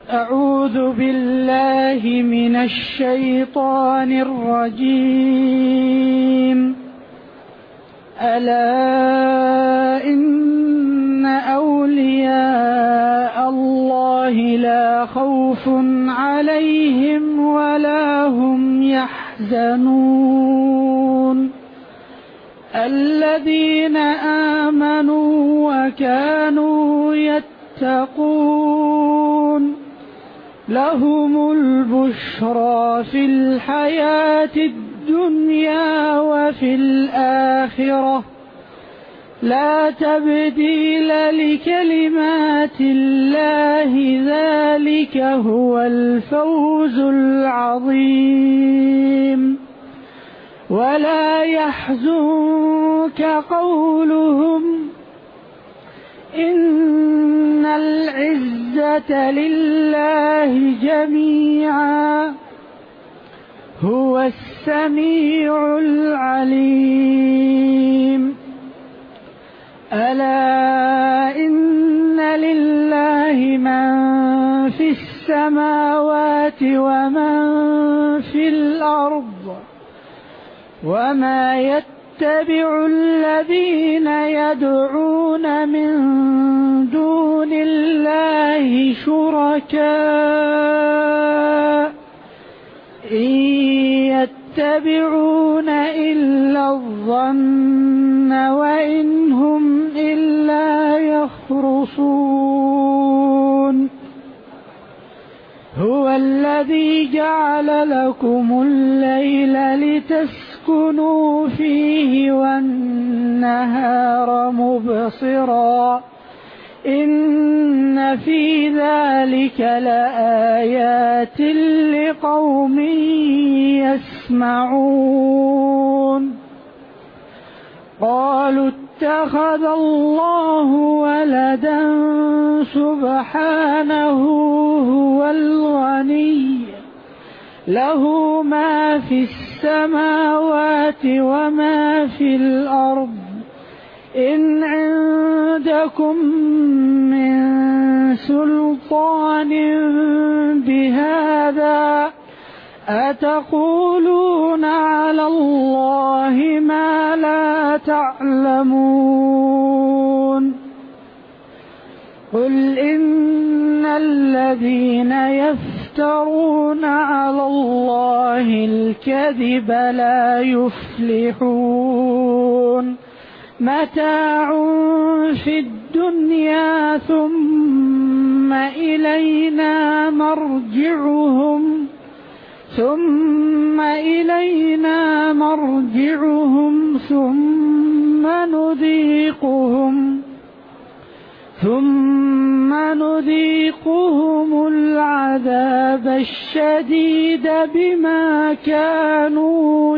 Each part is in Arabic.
أعوذ بالله من الشيطان الرجيم. ألا إن أولياء الله لا خوف عليهم ولا هم يحزنون الذين آمنوا وكانوا يتقون لهم البشرى في الحياة الدنيا وفي الآخرة لا تبديل لكلمات الله ذلك هو الفوز العظيم. ولا يحزنك قولهم إن العزة لله جميعا هو السميع العليم. ألا إن لله من في السماوات ومن في الأرض وما يتبع الذين يدعون من دون الله شركاء إن يتبعون إلا الظن وإن هم إلا يخرصون. هو الذي جعل لكم الليل لتسكنوا فيه والنهار مبصرا إن في ذلك لآيات لقوم يسمعون. قالوا اتخذ الله ولدا سبحانه هو الغني له ما في السماوات وما في الأرض إن عندكم من سلطان بهذا أتقولون على الله ما لا تعلمون. قل إن الذين يفترون على الله الكذب لا يفلحون متاع في الدنيا ثم إلينا مرجعهم ثم نذيقهم العذاب الشديد بما كانوا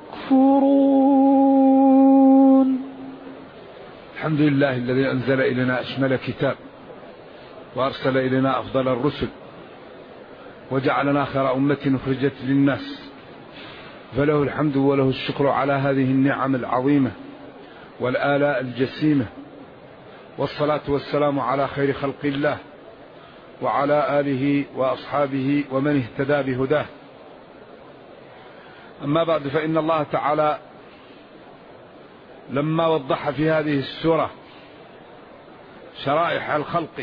يكفرون. الحمد لله الذي أنزل إلينا أشمل كتاب وأرسل إلينا أفضل الرسل وجعلنا خير أمة أخرجت للناس، فله الحمد وله الشكر على هذه النعم العظيمة والآلاء الجسيمة، والصلاة والسلام على خير خلق الله وعلى آله وأصحابه ومن اهتدى بهداه. أما بعد، فإن الله تعالى لما وضح في هذه السورة شرائح الخلق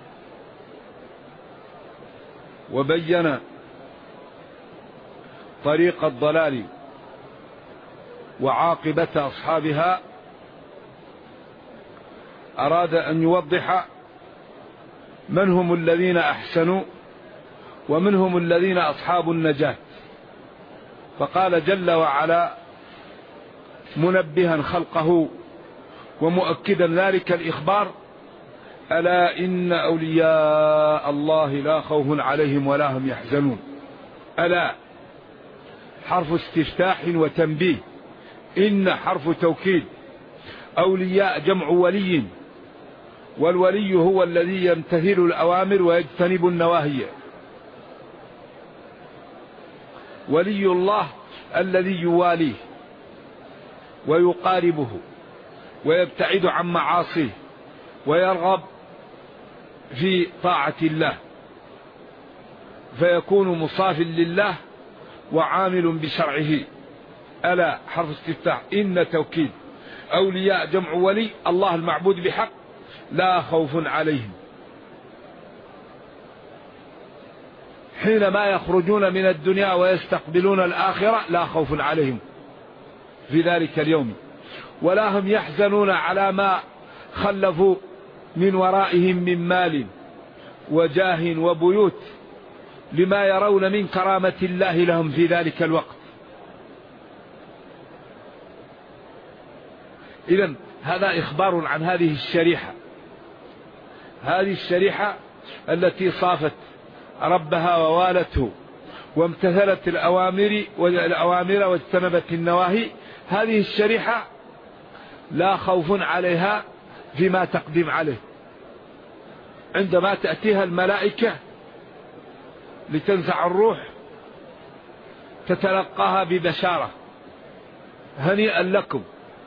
وبين طريق الضلال وعاقبة أصحابها، أراد أن يوضح من هم الذين أحسنوا ومن هم الذين أصحاب النجاة. فقال جل وعلا منبها خلقه ومؤكدا ذلك الإخبار: ألا إن أولياء الله لا خوف عليهم ولا هم يحزنون. ألا حرف استفتاح وتنبيه، إن حرف توكيد، أولياء جمع ولي، والولي هو الذي يمتثل الأوامر ويجتنب النواهي. ولي الله الذي يواليه ويقاربه ويبتعد عن معاصيه ويرغب في طاعة الله. فيكون مصاف لله وعامل بشرعه. ألا حرف استفتاح، إن توكيد. أولياء جمع ولي، الله المعبود بحق، لا خوف عليهم حينما يخرجون من الدنيا ويستقبلون الآخرة، لا خوف عليهم في ذلك اليوم، ولا هم يحزنون على ما خلفوا من ورائهم من مال وجاه وبيوت، لما يرون من كرامة الله لهم في ذلك الوقت. إذن هذا إخبار عن هذه الشريحة، هذه الشريحة التي صافت ربها ووالته وامتثلت الأوامر واجتنبت النواهي. هذه الشريحة لا خوف عليها فيما تقدم عليه. عندما تأتيها الملائكة لتنزع الروح تتلقاها ببشارة: هنيئا لكم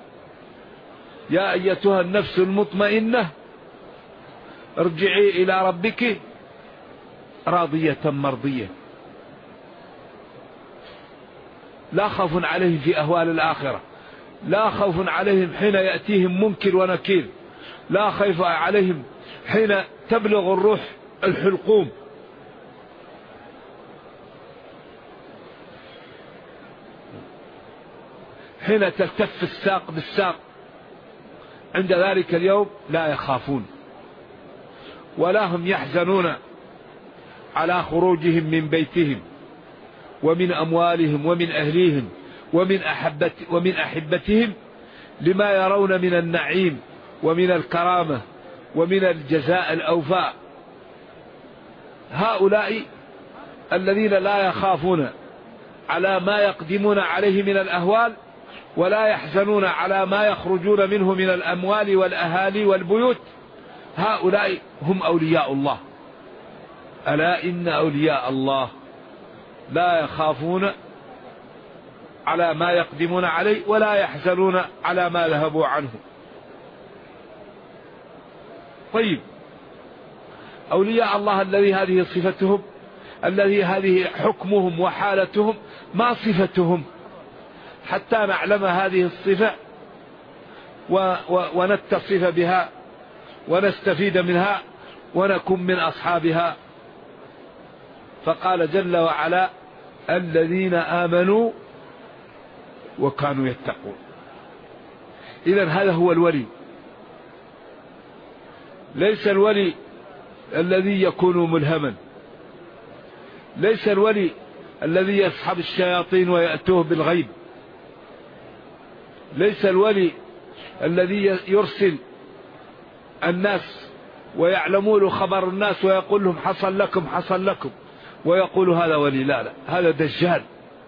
يا أيتها النفس المطمئنة ارجعي إلى ربك راضية مرضية. لا خوف عليهم في أهوال الآخرة، لا خوف عليهم حين يأتيهم منكر ونكير، لا خوف عليهم حين تبلغ الروح الحلقوم. حين تلتف الساق بالساق، عند ذلك اليوم لا يخافون ولا هم يحزنون على خروجهم من بيتهم ومن أموالهم ومن أهليهم ومن أحبتهم، لما يرون من النعيم ومن الكرامة ومن الجزاء الأوفاء. هؤلاء الذين لا يخافون على ما يقدمون عليه من الأهوال، ولا يحزنون على ما يخرجون منه من الأموال والأهالي والبيوت، هؤلاء هم أولياء الله. ألا إن أولياء الله لا يخافون على ما يقدمون عليه ولا يحزنون على ما ذهبوا عنه. طيب، أولياء الله الذي هذه صفتهم، الذي هذه حكمهم وحالتهم، ما صفتهم حتى نعلم هذه الصفة ونتصف بها ونستفيد منها ونكون من أصحابها. فقال جل وعلا: الذين آمنوا وكانوا يتقون. إذن هذا هو الولي. ليس الولي الذي يكون ملهما، ليس الولي الذي يسحب الشياطين ويأتوه بالغيب، ليس الولي الذي يرسل الناس ويعلمون خبر الناس ويقول لهم حصل لكم حصل لكم ويقول هذا ولي. لا لا، هذا دجال،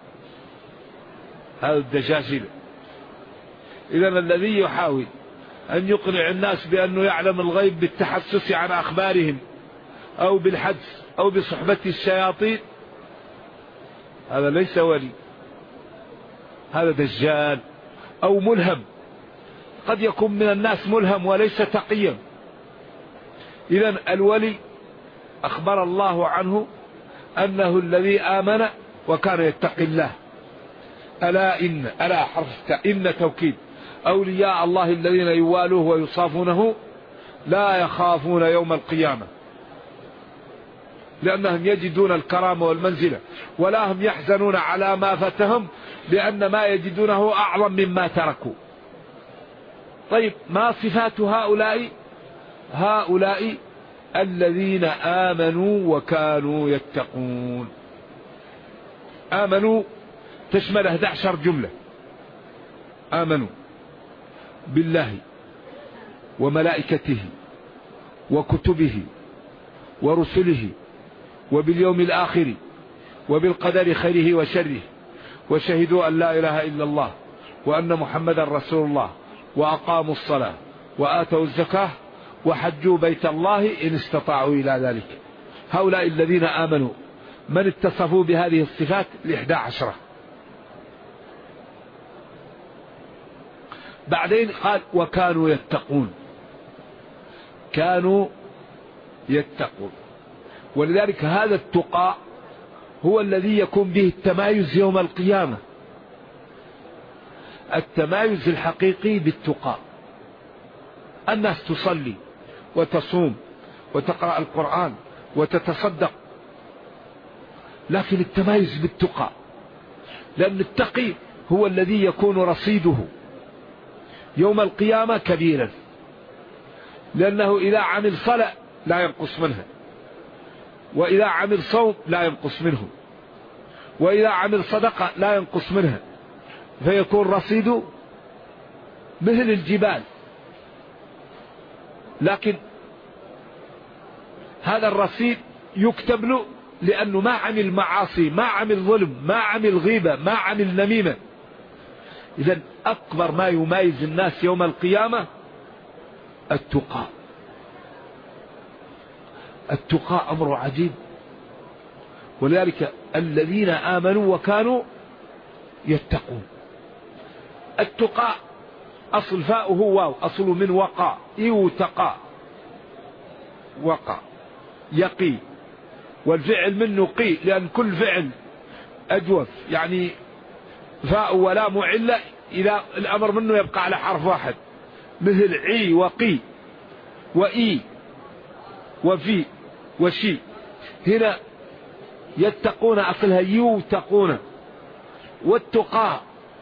هذا الدجاجل. إذن الذي يحاول أن يقنع الناس بأنه يعلم الغيب بالتحسس عن أخبارهم أو بالحدس أو بصحبة الشياطين، هذا ليس ولي، هذا دجال أو ملهم. قد يكون من الناس ملهم وليس تقيا. إذن الولي أخبر الله عنه أنه الذي آمن وكان يتقي الله. ألا حرف إن توكيد. أولياء الله الذين يوالوه ويصافونه لا يخافون يوم القيامة، لأنهم يجدون الكرامة والمنزلة، ولا هم يحزنون على ما فاتهم، لأن ما يجدونه أعظم مما تركوا. طيب، ما صفات هؤلاء؟ هؤلاء الذين آمنوا وكانوا يتقون. آمنوا تشمل 11 جملة. آمنوا بالله وملائكته وكتبه ورسله وباليوم الآخر وبالقدر خيره وشره، وشهدوا أن لا إله إلا الله وأن محمدا رسول الله، وأقاموا الصلاة وآتوا الزكاة وحجوا بيت الله إن استطاعوا إلى ذلك. هؤلاء الذين آمنوا من اتصفوا بهذه الصفات 11. بعدين قال وكانوا يتقون. كانوا يتقون. ولذلك هذا التقى هو الذي يكون به التمايز يوم القيامة. التمايز الحقيقي بالتقى. الناس تصلي وتصوم وتقرأ القرآن وتتصدق، لكن التمايز بالتقى، لأن التقي هو الذي يكون رصيده يوم القيامة كبيرا، لأنه إذا عمل صلاة لا ينقص منها، وإذا عمل صوم لا ينقص منه، وإذا عمل صدقة لا ينقص منها، فيكون رصيده مثل الجبال. لكن هذا الرصيد يكتب له لأنه ما عمل معاصي، ما عمل ظلم، ما عمل غيبة، ما عمل نميمة. إذن أكبر ما يميز الناس يوم القيامة التقى. التقى أمر عجيب، ولذلك الذين آمنوا وكانوا يتقون. التقى أصل فاء هو واو، أصل من وقى، يوتقى، وقى يقي، والفعل منه قي، لأن كل فعل أجوف، يعني فاء ولا معلة إذا الأمر منه يبقى على حرف واحد، مثل عي وقي وإي وفي وشي. هنا يتقون أصلها يوتقون. والتقى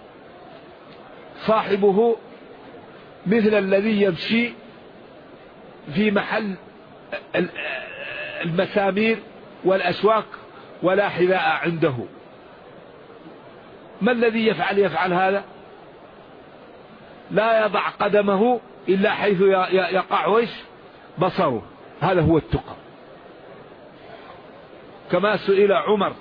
صاحبه مثل الذي يمشي في محل المسامير والأسواق ولا حذاء عنده. ما الذي يفعل هذا؟ لا يضع قدمه إلا حيث يقع بصره. هذا هو التقى. كما سئل عمر،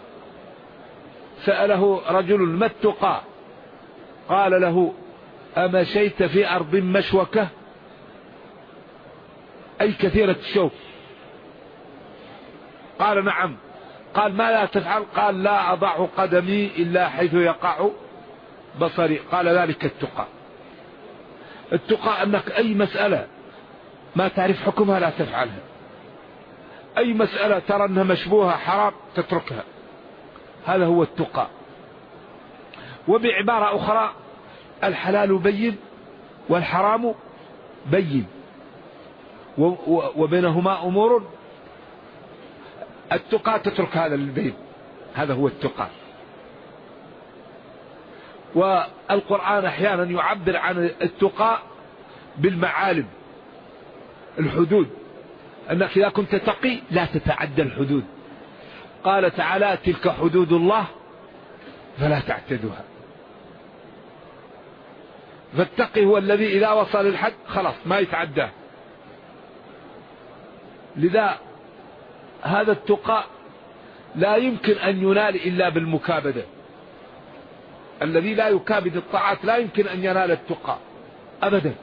سأله رجل ما التقى؟ قال له أمشيت في أرض مشوكة، أي كثيرة الشوك؟ قال نعم. قال ما لا تفعل؟ قال لا أضع قدمي إلا حيث يقع بصري. قال ذلك التقى. التقى أنك أي مسألة ما تعرف حكمها لا تفعلها، أي مسألة ترى أنها مشبوهة حرام تتركها. هذا هو التقى. وبعبارة أخرى الحلال بين والحرام بين، وبينهما أمور. التقى تترك هذا البين، هذا هو التقى. والقرآن أحيانا يعبر عن التقى بالمعالم، الحدود، أنك إذا كنت تقي لا تتعدى الحدود. قال تعالى تلك حدود الله فلا تعتدوها. فالتقي هو الذي إذا وصل الحد خلاص ما يتعداه. لذا هذا التقى لا يمكن أن ينال إلا بالمكابدة. الذي لا يكابد الطاعات لا يمكن أن ينال التقى أبدا.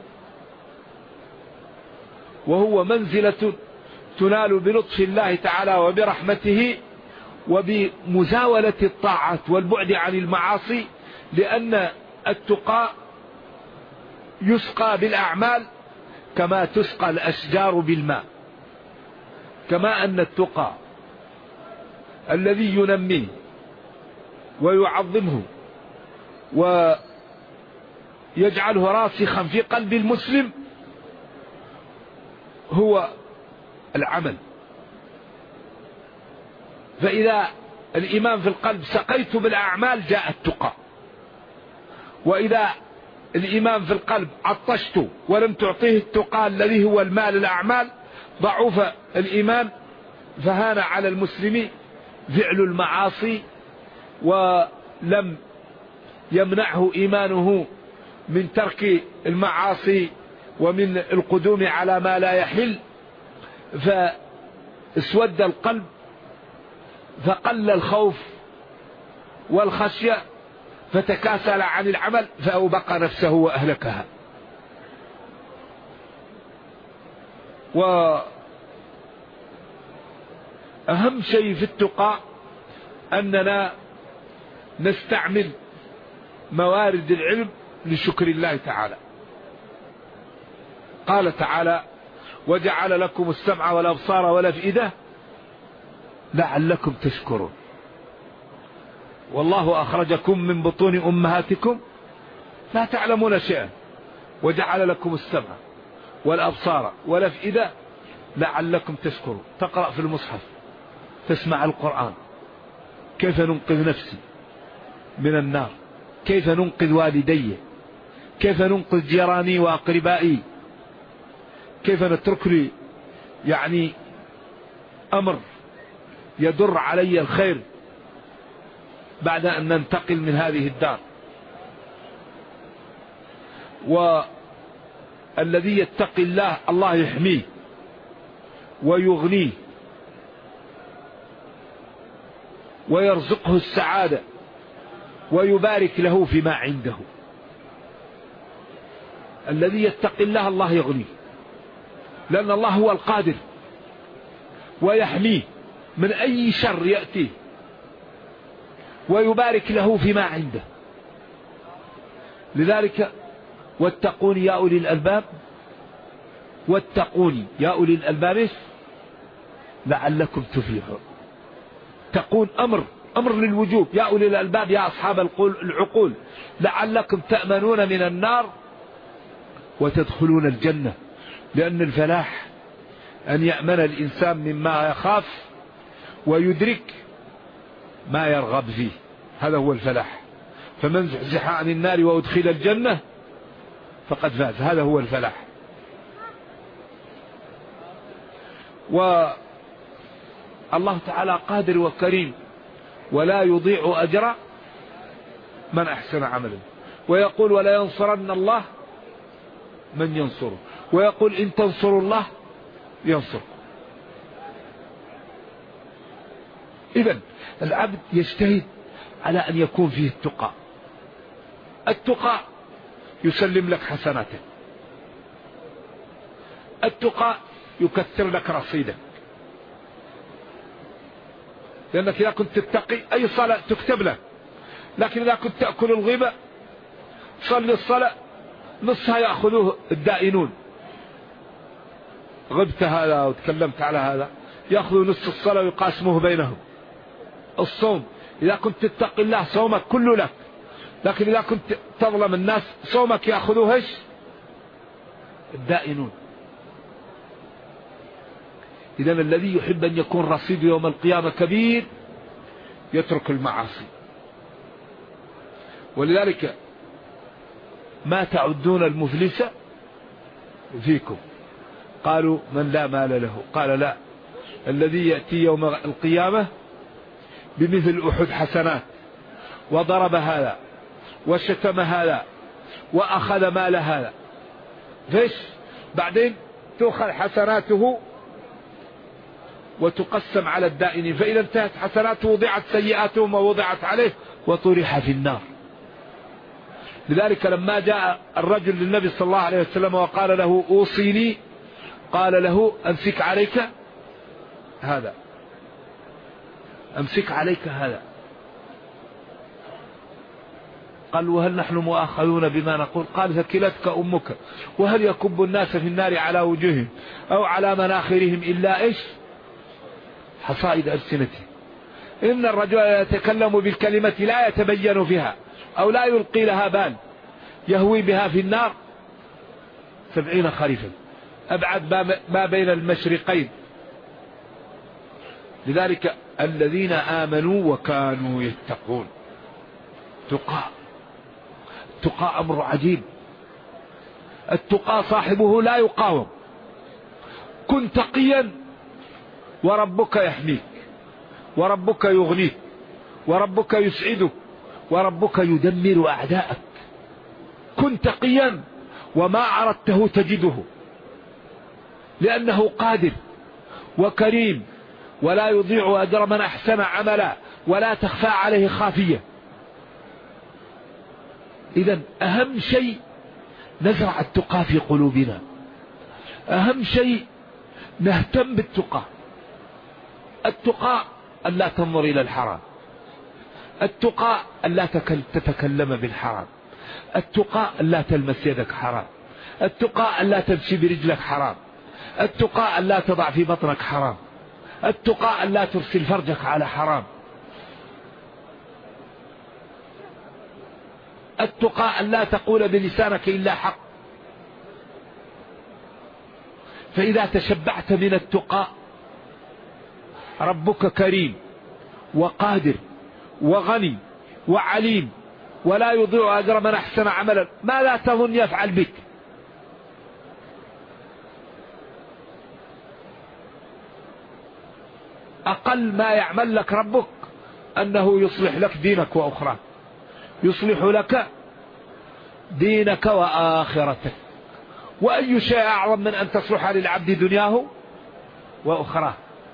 وهو منزلة تنال بلطف الله تعالى وبرحمته وبمزاولة الطاعات والبعد عن المعاصي، لأن التقى يسقى بالأعمال كما تسقى الأشجار بالماء. كما أن التقى الذي ينميه ويعظمه ويجعله راسخا في قلب المسلم هو العمل. فإذا الإيمان في القلب سقيت بالأعمال جاء التقى، وإذا الإيمان في القلب عطشت ولم تعطيه التقى الذي هو المال الأعمال ضعف الإيمان، فهان على المسلم فعل المعاصي ولم يمنعه إيمانه من ترك المعاصي ومن القدوم على ما لا يحل، فاسود القلب، فقل الخوف والخشية، فتكاسل عن العمل فأوبق نفسه وأهلكها. وأهم شيء في التقى أننا نستعمل موارد العلم لشكر الله تعالى. قال تعالى وجعل لكم السمع والأبصار والأفئدة لعلكم تشكرون. والله أخرجكم من بطون أمهاتكم لا تعلمون شيئا وجعل لكم السمع والأبصار والأفئدة لعلكم تشكرون. تقرأ في المصحف، تسمع القرآن، كيف ننقذ نفسي من النار، كيف ننقذ والدي، كيف ننقذ جيراني وأقربائي، كيف نترك لي يعني أمر يدر علي الخير بعد أن ننتقل من هذه الدار. والذي يتقي الله الله يحميه ويغنيه ويرزقه السعادة ويبارك له فيما عنده. الذي يتقي الله الله يغنيه، لأن الله هو القادر ويحميه من أي شر يأتيه ويبارك له فيما عنده. لذلك واتقوني يا أولي الألباب، واتقوني يا أولي الألباب لعلكم تفلحون. تقون أمر للوجوب، يا أولي الألباب يا أصحاب العقول لعلكم تأمنون من النار وتدخلون الجنة. لأن الفلاح أن يأمن الإنسان مما يخاف ويدرك ما يرغب فيه، هذا هو الفلاح. فمن زحزح عن النار وأدخل الجنة فقد فاز، هذا هو الفلاح. والله تعالى قادر وكريم ولا يضيع أجر من أحسن عملا، ويقول ولا ينصرن الله من ينصره، ويقول إن تنصروا الله ينصر. إذن العبد يجتهد على أن يكون فيه التقى. التقى يسلم لك حسناته، التقى يكثر لك رصيدك، لأنك إذا كنت تتقي أي صلاة تكتب لك، لكن إذا كنت تأكل الغيبة صلي الصلاة نصها يأخذوه الدائنون، غبت هذا وتكلمت على هذا يأخذوا نص الصلاة ويقاسموه بينهم. الصوم إذا كنت تتقي الله صومك كله لك، لكن إذا كنت تظلم الناس صومك يأخذوه الدائنون. إذن الذي يحب أن يكون رصيد يوم القيامة كبير يترك المعاصي. ولذلك ما تعدون المفلس فيكم؟ قالوا من لا مال له. قال لا، الذي يأتي يوم القيامة بمثل أحد حسنات وضرب هذا وشتم هذا وأخذ مال هذا، فيش بعدين تأخذ حسناته وتقسم على الدائنين، فإذا انتهت حسناته وضعت سيئاتهم ووضعت عليه وطرح في النار. لذلك لما جاء الرجل للنبي صلى الله عليه وسلم وقال له أوصيني، قال له أمسك عليك هذا، أمسك عليك هذا. قال وهل نحن مؤاخذون بما نقول؟ قال ثكلتك أمك. وهل يكب الناس في النار على وجوههم أو على مناخرهم إلا حصائد ألسنتهم. إن الرجل يتكلم بالكلمة لا يتبين فيها أو لا يلقي لها بال يهوي بها في النار 70 خريفا، أبعد ما بين المشرقين. لذلك الذين آمنوا وكانوا يتقون. تقى أمر عجيب. التقى صاحبه لا يقاوم. كن تقيا وربك يحميك، وربك يغنيك، وربك يسعدك، وربك يدمر أعداءك. كن تقيا وما أردته تجده، لأنه قادر وكريم ولا يضيع أجر من أحسن عملا ولا تخفى عليه خافية. إذن أهم شيء نزرع التقى في قلوبنا، أهم شيء نهتم بالتقى. التقى أن لا تنظر إلى الحرام، التقى أن لا تتكلم بالحرام، التقى أن لا تلمس يدك حرام، التقى أن لا تمشي برجلك حرام، التقى أن لا تضع في بطنك حرام، التقى أن لا ترسل فرجك على حرام. التقى أن لا تقول بلسانك إلا حق. فإذا تشبعت من التقى، ربك كريم وقادر وغني وعليم ولا يضيع أجر من أحسن عملا، ما لا تظن يفعل بك. أقل ما يعمل لك ربك أنه يصلح لك دينك وأخراك، يصلح لك دينك وآخرتك. وأي شيء أعظم من أن تصلح للعبد دنياه وأخراه.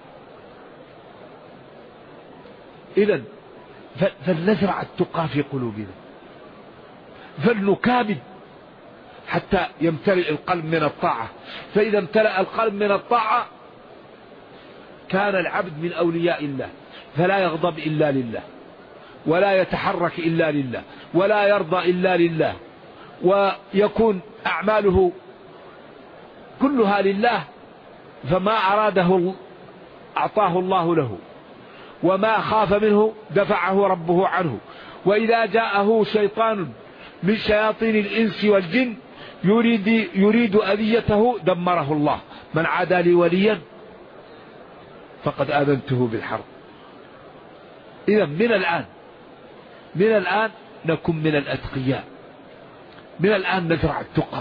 إذن فلنزرع التقى في قلوبنا، فلنكابد حتى يمتلئ القلب من الطاعة. فإذا امتلأ القلب من الطاعة كان العبد من أولياء الله، فلا يغضب إلا لله، ولا يتحرك إلا لله، ولا يرضى إلا لله، ويكون أعماله كلها لله. فما أراده أعطاه الله له، وما خاف منه دفعه ربه عنه. وإذا جاءه شيطان من شياطين الإنس والجن يريد أذيته دمره الله. من عادى لي وليا فقد آذنته بالحرب. إذا من الآن نكن من الأتقياء، من الآن نزرع التقى،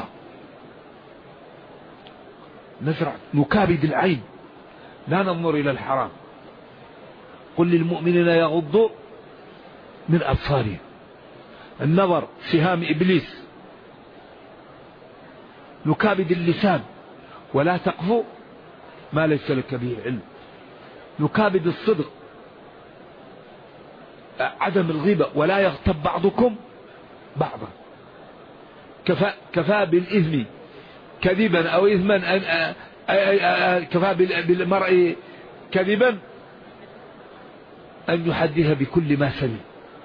نكابد العين، لا ننظر إلى الحرام. قل للمؤمنين يغضوا من أبصارهم. النظر سهام إبليس. نكابد اللسان، ولا تقف ما ليس لك به علم. نكابد الصدق، عدم الغيبة، ولا يغتب بعضكم بعضا. كفى بالإثم كذبا أو إثما كفى بالمرء كذبا أن يحدث بكل ما سمع.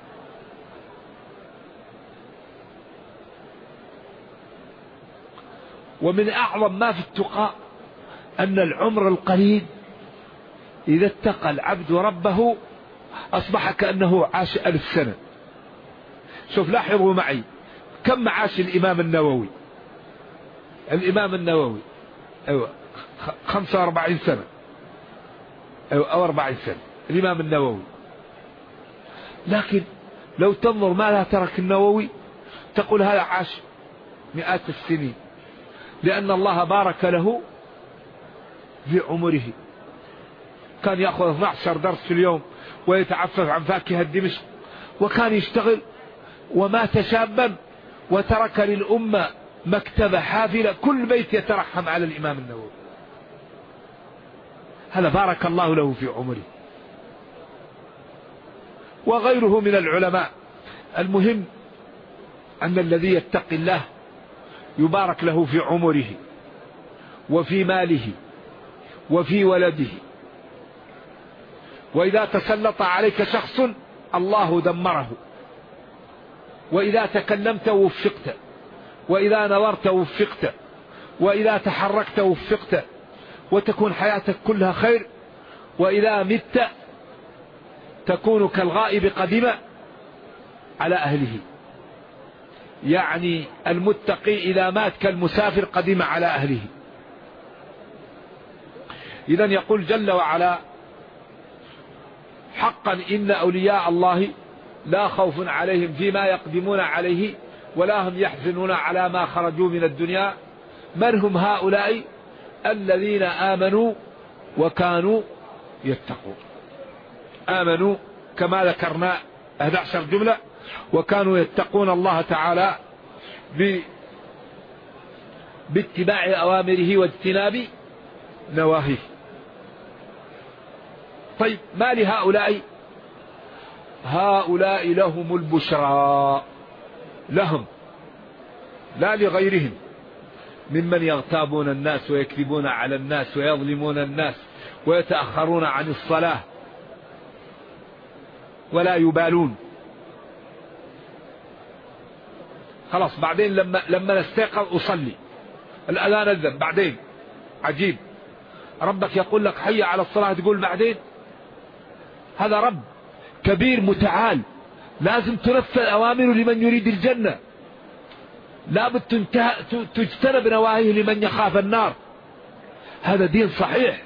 ومن أعظم ما في التقى أن العمر القليل إذا اتقى العبد ربه أصبح كأنه عاش 1000 سنة. شوف لاحظوا معي كم عاش الإمام النووي. الإمام النووي 45 سنة أو 40 سنة الإمام النووي. لكن لو تنظر ماذا ترك النووي تقول هذا عاش مئات السنين، لأن الله بارك له في عمره. كان يأخذ 12 درس في اليوم ويتعفف عن فاكهة دمشق، وكان يشتغل، ومات شابا وترك للأمة مكتبة حافلة، كل بيت يترحم على الإمام النووي. هذا بارك الله له في عمره. وغيره من العلماء. المهم أن الذي يتقي الله يبارك له في عمره وفي ماله وفي ولده. وإذا تسلط عليك شخص الله دمره. وإذا تكلمت وفقت، وإذا نظرت وفقت، وإذا تحركت وفقت، وتكون حياتك كلها خير. وإذا مت تكون كالغائب قدم على أهله. يعني المتقي إذا مات كالمسافر قدم على أهله. إذن يقول جل وعلا حقا إن أولياء الله لا خوف عليهم فيما يقدمون عليه ولا هم يحزنون على ما خرجوا من الدنيا. من هم هؤلاء؟ الذين آمنوا وكانوا يتقون. آمنوا كما ذكرنا 11 جملة، وكانوا يتقون الله تعالى باتباع أوامره واجتناب نواهيه. طيب ما لهؤلاء؟ هؤلاء لهم البشرى، لهم لا لغيرهم، ممن يغتابون الناس ويكذبون على الناس ويظلمون الناس ويتأخرون عن الصلاة ولا يبالون. خلاص بعدين لما نستيقظ أصلي، الأذان أذن، بعدين عجيب ربك يقول لك حي على الصلاة تقول بعدين. هذا رب كبير متعال لازم تنفذ أوامر لمن يريد الجنة، لابد تجتنب نواهيه لمن يخاف النار. هذا دين صحيح.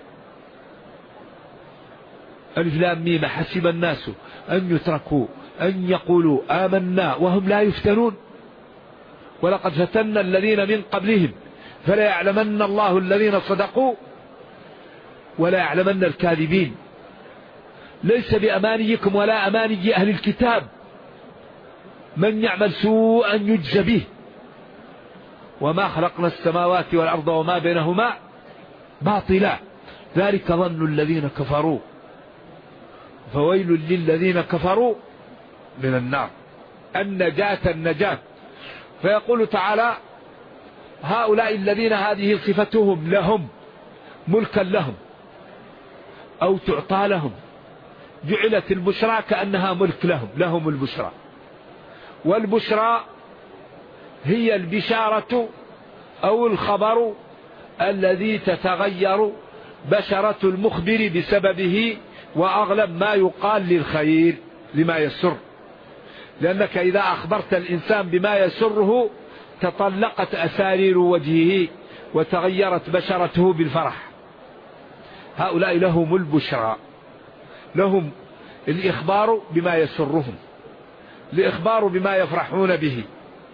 ألف لام ميم حسب الناس أن يتركوا أن يقولوا آمنا وهم لا يفتنون ولقد فتنا الذين من قبلهم فلا يعلمن الله الذين صدقوا ولا يعلمن الكاذبين. ليس بأمانيكم ولا أماني أهل الكتاب، من يعمل سوءا يجزى به، وما خلقنا السماوات والأرض وما بينهما باطلا، ذلك ظن الذين كفروا فويل للذين كفروا من النار. النجاة. فيقول تعالى هؤلاء الذين هذه صفتهم لهم ملكا لهم أو تعطى لهم، جعلت البشرى كأنها ملك لهم البشرى، والبشرى هي البشارة أو الخبر الذي تتغير بشرة المخبر بسببه، وأغلب ما يقال للخير لما يسر، لأنك إذا أخبرت الإنسان بما يسره تطلقت أسارير وجهه وتغيرت بشرته بالفرح. هؤلاء لهم البشرى، لهم الإخبار بما يسرهم، الإخبار بما يفرحون به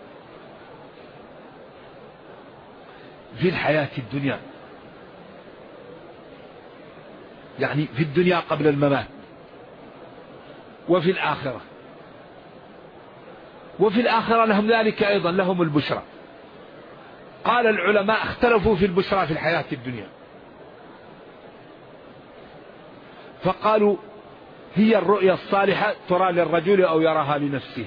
في الحياة الدنيا، يعني في الدنيا قبل الممات، وفي الآخرة، وفي الآخرة لهم ذلك أيضا، لهم البشرى. قال العلماء اختلفوا في البشرى في الحياة الدنيا، فقالوا هي الرؤيا الصالحة ترى للرجل أو يراها لنفسه.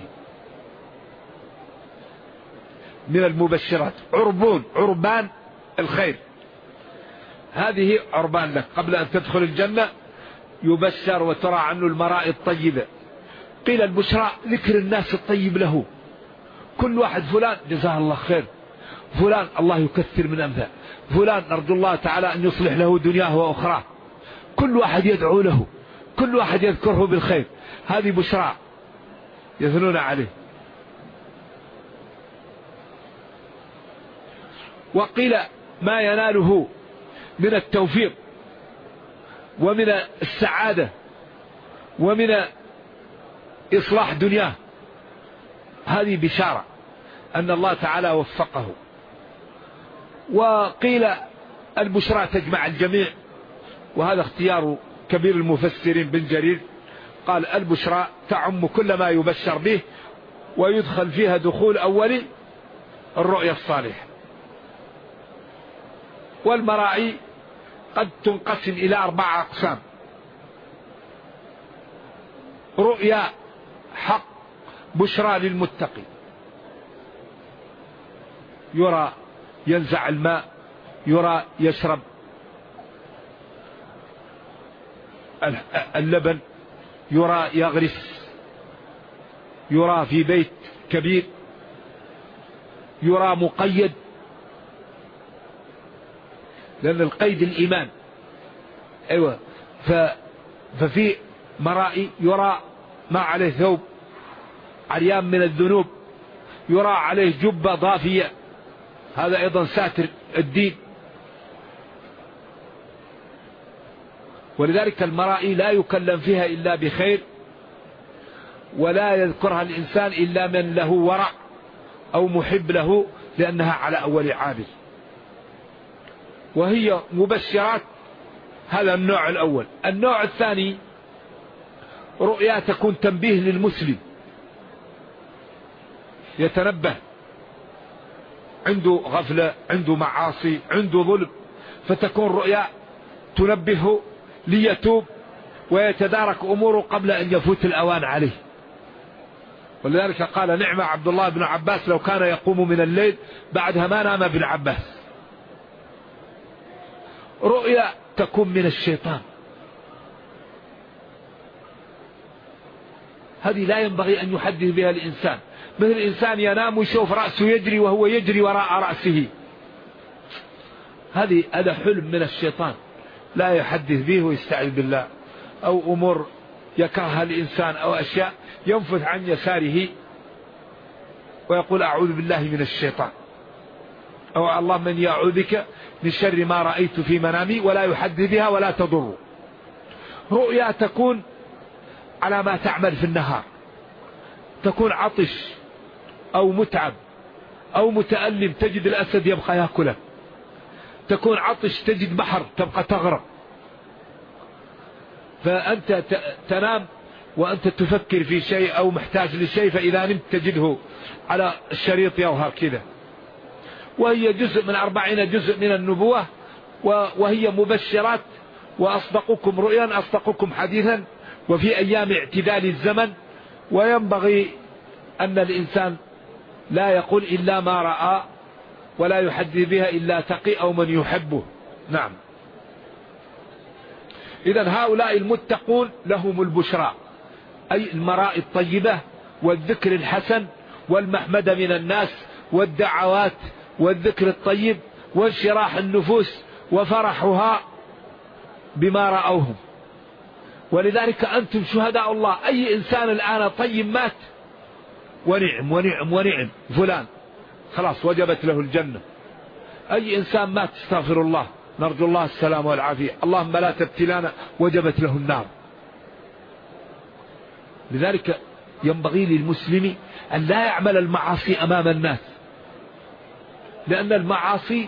من المبشرات عربان الخير، هذه عربان لك قبل أن تدخل الجنة، يبشر وترى عنه المراء الطيبة. قيل البشرى ذكر الناس الطيب له، كل واحد فلان جزاه الله خير، فلان الله يكثر من أمثال، فلان نرجو الله تعالى أن يصلح له دنياه وأخراه، كل واحد يدعو له، كل واحد يذكره بالخير، هذه بشرى يثنون عليه. وقيل ما يناله من التوفيق ومن السعادة ومن إصلاح دنياه، هذه بشارة أن الله تعالى وفقه. وقيل البشرى تجمع الجميع، وهذا اختيار كبير المفسرين بن جرير، قال البشرى تعم كل ما يبشر به ويدخل فيها دخول أولي الرؤيا الصالحة. والمرائي قد تنقسم إلى 4 أقسام: رؤيا حق بشرى للمتقي، يرى ينزع الماء، يرى يشرب اللبن، يرى يغرس، يرى في بيت كبير، يرى مقيد، لأن القيد الإيمان. أيوة. ففي مرائي يرى ما عليه ثوب عريان من الذنوب، يرى عليه جبة ضافية، هذا أيضا ساتر الدين. ولذلك المرائي لا يكلم فيها إلا بخير، ولا يذكرها الإنسان إلا من له ورع أو محب له، لأنها على أول عابد. وهي مبشرات، هذا النوع الأول. النوع الثاني رؤيا تكون تنبيه للمسلم، يتنبه، عنده غفلة، عنده معاصي، عنده ظلم، فتكون رؤيا تنبهه ليتوب ويتدارك أموره قبل أن يفوت الأوان عليه. ولذلك قال نعم عبد الله بن عباس لو كان يقوم من الليل بعدها ما نام ابن عباس. رؤيا تكون من الشيطان، هذه لا ينبغي أن يحدث بها الإنسان، مثل الإنسان ينام ويشوف رأسه يجري وهو يجري وراء رأسه، هذا حلم من الشيطان، لا يحدث به ويستعذ بالله. أو أمور يكرهها الإنسان أو أشياء ينفث عن يساره ويقول أعوذ بالله من الشيطان، أو اللهم إني أعوذ بك من شر ما رأيت في منامي، ولا يحدث بها ولا تضر. رؤيا تكون على ما تعمل في النهار، تكون عطش أو متعب أو متألم تجد الأسد يبقى يأكله، تكون عطش تجد بحر تبقى تغرق، فأنت تنام وأنت تفكر في شيء أو محتاج لشيء، فإذا نمت تجده على الشريط يظهر كذا. وهي جزء من 40 جزء من النبوة، وهي مبشرات. وأصدقكم رؤيا أصدقكم حديثا، وفي أيام اعتدال الزمن. وينبغي أن الإنسان لا يقول إلا ما رأى، ولا يحدث بها إلا تقي أو من يحبه. نعم. إذن هؤلاء المتقون لهم البشرى، أي المراء الطيبة والذكر الحسن والمحمد من الناس والدعوات والذكر الطيب وانشراح النفوس وفرحها بما رأوهم. ولذلك أنتم شهداء الله. أي إنسان الآن طيب مات ونعم ونعم ونعم فلان، خلاص وجبت له الجنة. أي إنسان مات استغفر الله نرجو الله السلام والعافية، اللهم لا تبتلانا، وجبت له النار. لذلك ينبغي للمسلم أن لا يعمل المعاصي أمام الناس، لأن المعاصي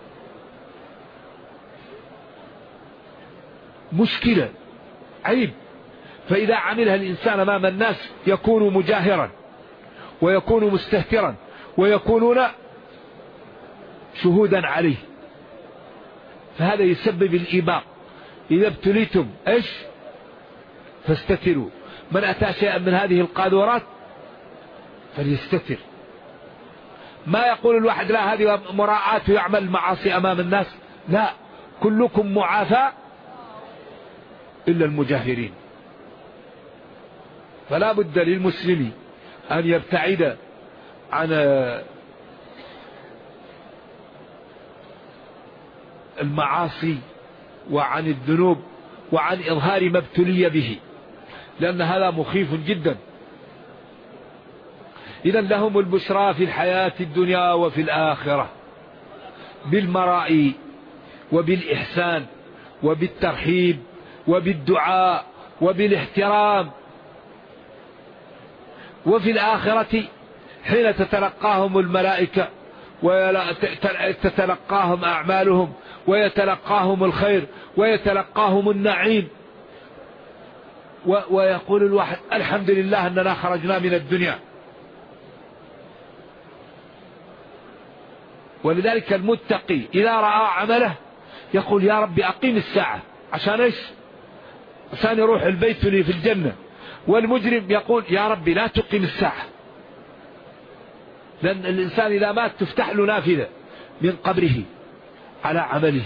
مشكلة عيب. فإذا عملها الإنسان أمام الناس يكون مجاهرا ويكون مستهترا ويكونون شهودا عليه، فهذا يسبب الإيباق. إذا ابتليتم إيش فاستتروا. من أتى شيئا من هذه القاذورات فليستتر. ما يقول الواحد لا هذه مراعاة يعمل المعاصي أمام الناس، لا، كلكم معافى إلا المجاهرين. فلا بد للمسلم أن يبتعد عن المعاصي وعن الذنوب وعن إظهار ما ابتلي به، لأن هذا مخيف جدا. إذن لهم البشرى في الحياة الدنيا وفي الآخرة بالمراء وبالإحسان وبالترحيب وبالدعاء وبالاحترام. وفي الآخرة حين تتلقاهم الملائكة وتتلقاهم أعمالهم ويتلقاهم الخير ويتلقاهم النعيم، ويقول الواحد الحمد لله أننا خرجنا من الدنيا. ولذلك المتقي إذا رأى عمله يقول يا ربي أقيم الساعة عشان إيش؟ عشان يروح البيت لي في الجنة. والمجرم يقول يا ربي لا تقيم الساعة، لأن الإنسان إذا مات تفتح له نافذة من قبره على عمله.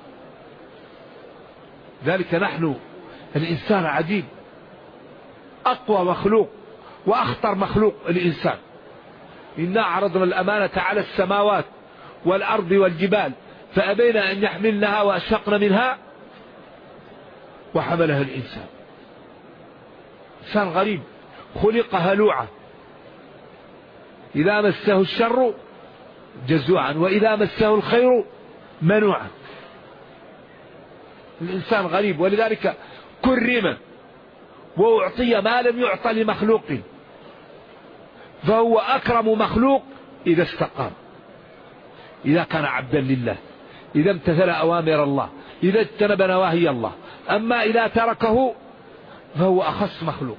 ذلك نحن الإنسان عجيب، أقوى مخلوق وأخطر مخلوق الإنسان. إنا عرضنا الأمانة على السماوات والأرض والجبال فأبين أن يحملنها وأشفقن منها وحملها الإنسان. إنسان غريب خلق هلوعا، إذا مسه الشر جزوعا وإذا مسه الخير منوعا. الإنسان غريب، ولذلك كرم وأعطي ما لم يعط لمخلوق، فهو أكرم مخلوق إذا استقام، إذا كان عبدا لله، إذا امتثل أوامر الله، إذا اجتنب نواهي الله. أما إذا تركه فهو أخص مخلوق.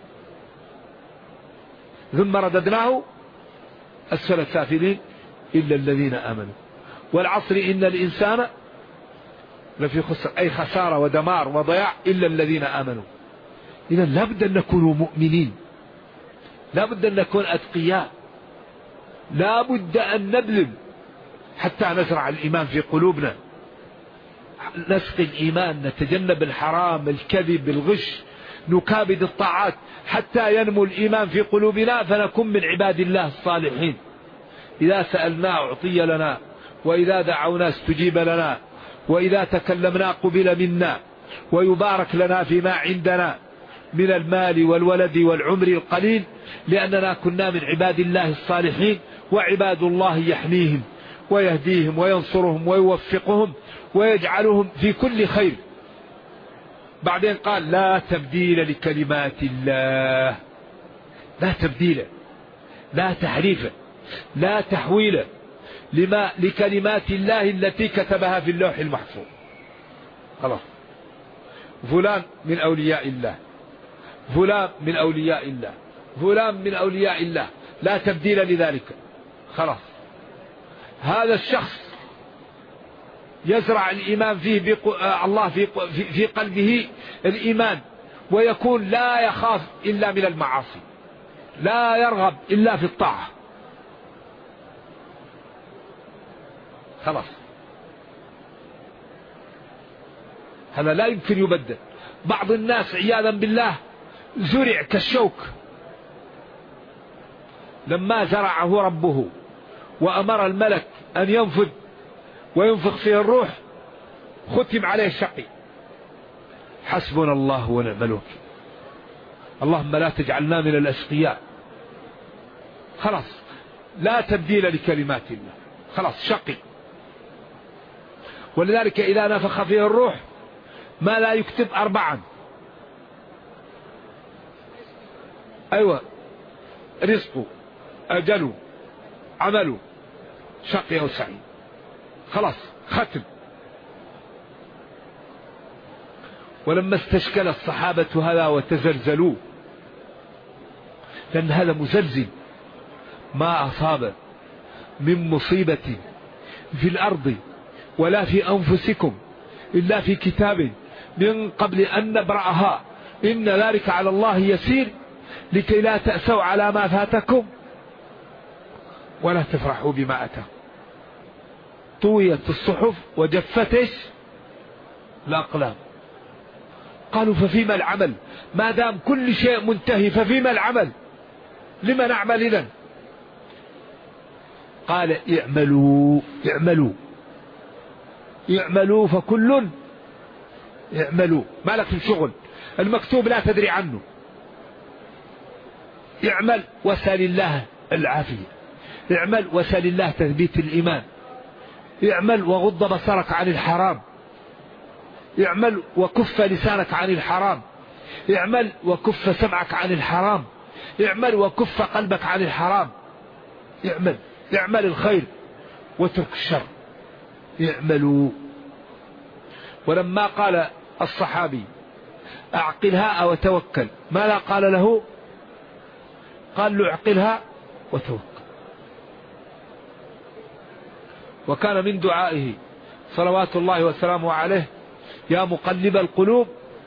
ثم رددناه أسفل السافلين إلا الذين آمنوا. والعصر إن الإنسان لفي خسر، أي خسارة ودمار وضياع إلا الذين آمنوا. إذا لابد أن نكون مؤمنين، لابد أن نكون أتقياء، لابد أن نبذل حتى نزرع الإيمان في قلوبنا، نسقي الإيمان، نتجنب الحرام الكذب الغش، نكابد الطاعات حتى ينمو الإيمان في قلوبنا فنكون من عباد الله الصالحين. إذا سألنا أعطي لنا، وإذا دعونا استجيب لنا، وإذا تكلمنا قبل منا، ويبارك لنا فيما عندنا، من المال والولد والعمر القليل، لأننا كنا من عباد الله الصالحين، وعباد الله يحميهم ويهديهم وينصرهم ويوفقهم ويجعلهم في كل خير. بعدين قال لا تبديل لكلمات الله، لا تبديل، لا تحريف، لا تحويل لكلمات الله التي كتبها في اللوح المحفوظ. خلاص، فلان من أولياء الله، فلان من أولياء الله، فلان من أولياء الله، لا تبديل لذلك. خلاص، هذا الشخص يزرع الإيمان فيه الله في قلبه الإيمان، ويكون لا يخاف إلا من المعاصي، لا يرغب إلا في الطاعة. خلاص، هذا لا يمكن يبدل. بعض الناس عياذا بالله زرع كالشوك، لما زرعه ربه وأمر الملك أن ينفذ وينفخ فيه الروح ختم عليه شقي. حسبنا الله ونعم الوكيل، اللهم لا تجعلنا من الأشقياء. خلاص، لا تبديل لكلمات الله، خلاص شقي. ولذلك إذا نفخ فيه الروح ما لا يكتب 4، أيوة، رزقه، أجله، عمله، شقي أو سعيد. خلاص، ختم. ولما استشكل الصحابة هذا وتزلزلوا، لأن هذا مزلزل، ما أصاب من مصيبة في الأرض ولا في أنفسكم إلا في كتاب من قبل أن نبرأها إن ذلك على الله يسير، لكي لا تأسوا على ما فاتكم ولا تفرحوا بما أتاكم. طويت الصحف وجفتش الأقلام. قالوا ففيما العمل؟ ما دام كل شيء منتهي ففيما العمل؟ لما نعمل إذن؟ قال اعملوا اعملوا اعملوا، فكل اعملوا، ما لك الشغل، المكتوب لا تدري عنه. اعمل وسل الله العافية، اعمل وسل الله تثبيت الإيمان، اعمل وغض بصرك عن الحرام، اعمل وكف لسانك عن الحرام، اعمل وكف سمعك عن الحرام، اعمل وكف قلبك عن الحرام. اعمل الخير واترك الشر، اعملوا. ولما قال الصحابي اعقلها أو توكل، ماذا قال له؟ قال له اعقلها وتوكل. وكان من دعائه صلوات الله وسلامه عليه يا مقلب القلوب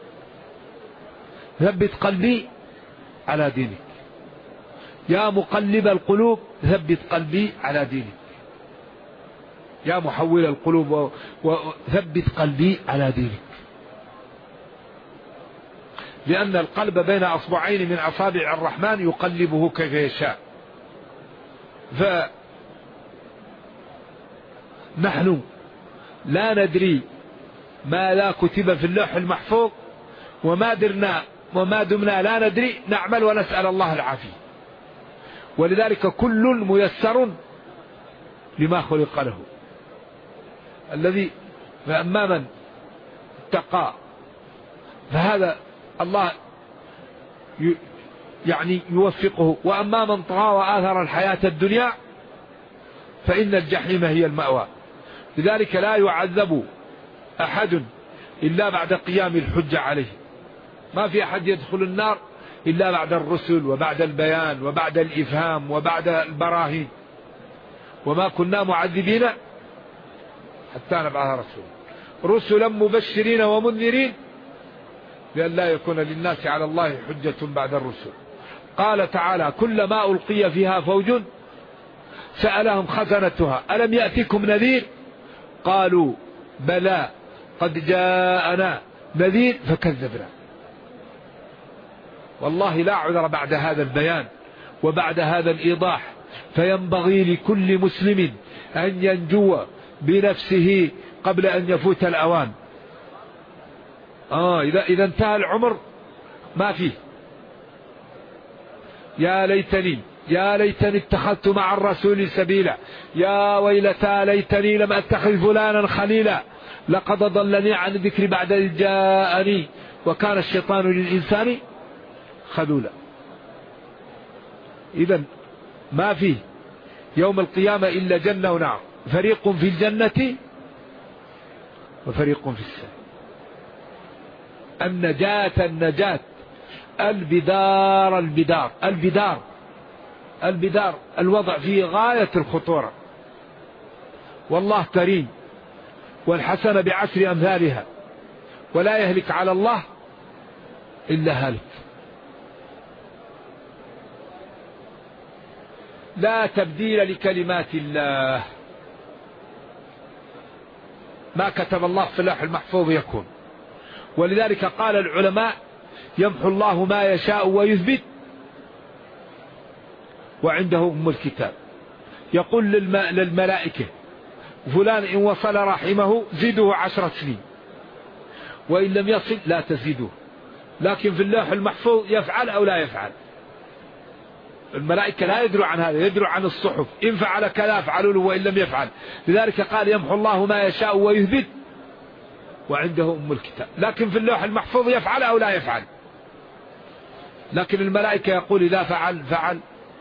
ثبت قلبي على دينك، يا مقلب القلوب ثبت قلبي على دينك، يا محول القلوب وثبت قلبي على دينك. لأن القلب بين أصبعين من أصابع الرحمن يقلبه كيف يشاء. فنحن لا ندري ما لا كتب في اللوح المحفوظ، وما درنا وما دمنا لا ندري نعمل ونسأل الله العافية. ولذلك كل ميسر لما خلق له. الذي فأما من اتقى فهذا الله يعني يوفقه، وأما من طغى وآثر الحياة الدنيا فإن الجحيم هي المأوى. لذلك لا يعذب أحد إلا بعد قيام الحجة عليه. ما في أحد يدخل النار إلا بعد الرسل وبعد البيان وبعد الإفهام وبعد البراهين. وما كنا معذبين حتى نبعث رسولا، رسلا مبشرين ومنذرين لأن لا يكون للناس على الله حجة بعد الرسل. قال تعالى كلما ألقي فيها فوج سألهم خزنتها ألم يأتكم نذير قالوا بلى قد جاءنا نذير فكذبنا. والله لا عذر بعد هذا البيان وبعد هذا الإيضاح، فينبغي لكل مسلم أن ينجو بنفسه قبل أن يفوت الأوان. إذا انتهى العمر ما فيه. يا ليتني اتخذت مع الرسول سبيلا، يا ويلتى ليتني لم أتخذ فلانا خليلا، لقد ضلني عن الذكر بعد إذ جاءني وكان الشيطان للإنسان خذولا. إذن ما فيه يوم القيامة إلا جنة ونار، فريق في الجنة وفريق في السعير. النجاة البدار الوضع فيه غاية الخطورة. والله كريم، والحسنة بعشر أمثالها، ولا يهلك على الله إلا هالك. لا تبديل لكلمات الله، ما كتب الله في اللوح المحفوظ يكون. ولذلك قال العلماء: يمحو الله ما يشاء ويثبت وعنده أم الكتاب. يقول للملائكة: فلان إن وصل رحمه زيدوه 10 سنين، وإن لم يصل لا تزيدوه. لكن في اللوح المحفوظ يفعل أو لا يفعل. الملائكة لا يدروا عن هذا، يدروا عن الصحف، إن فعل كذا فعلوا له وإن لم يفعل. لذلك قال: يمحو الله ما يشاء ويثبت وعنده أم الكتاب. لكن في اللوح المحفوظ يفعل أو لا يفعل. لكن الملائكة يقول إذا فعل.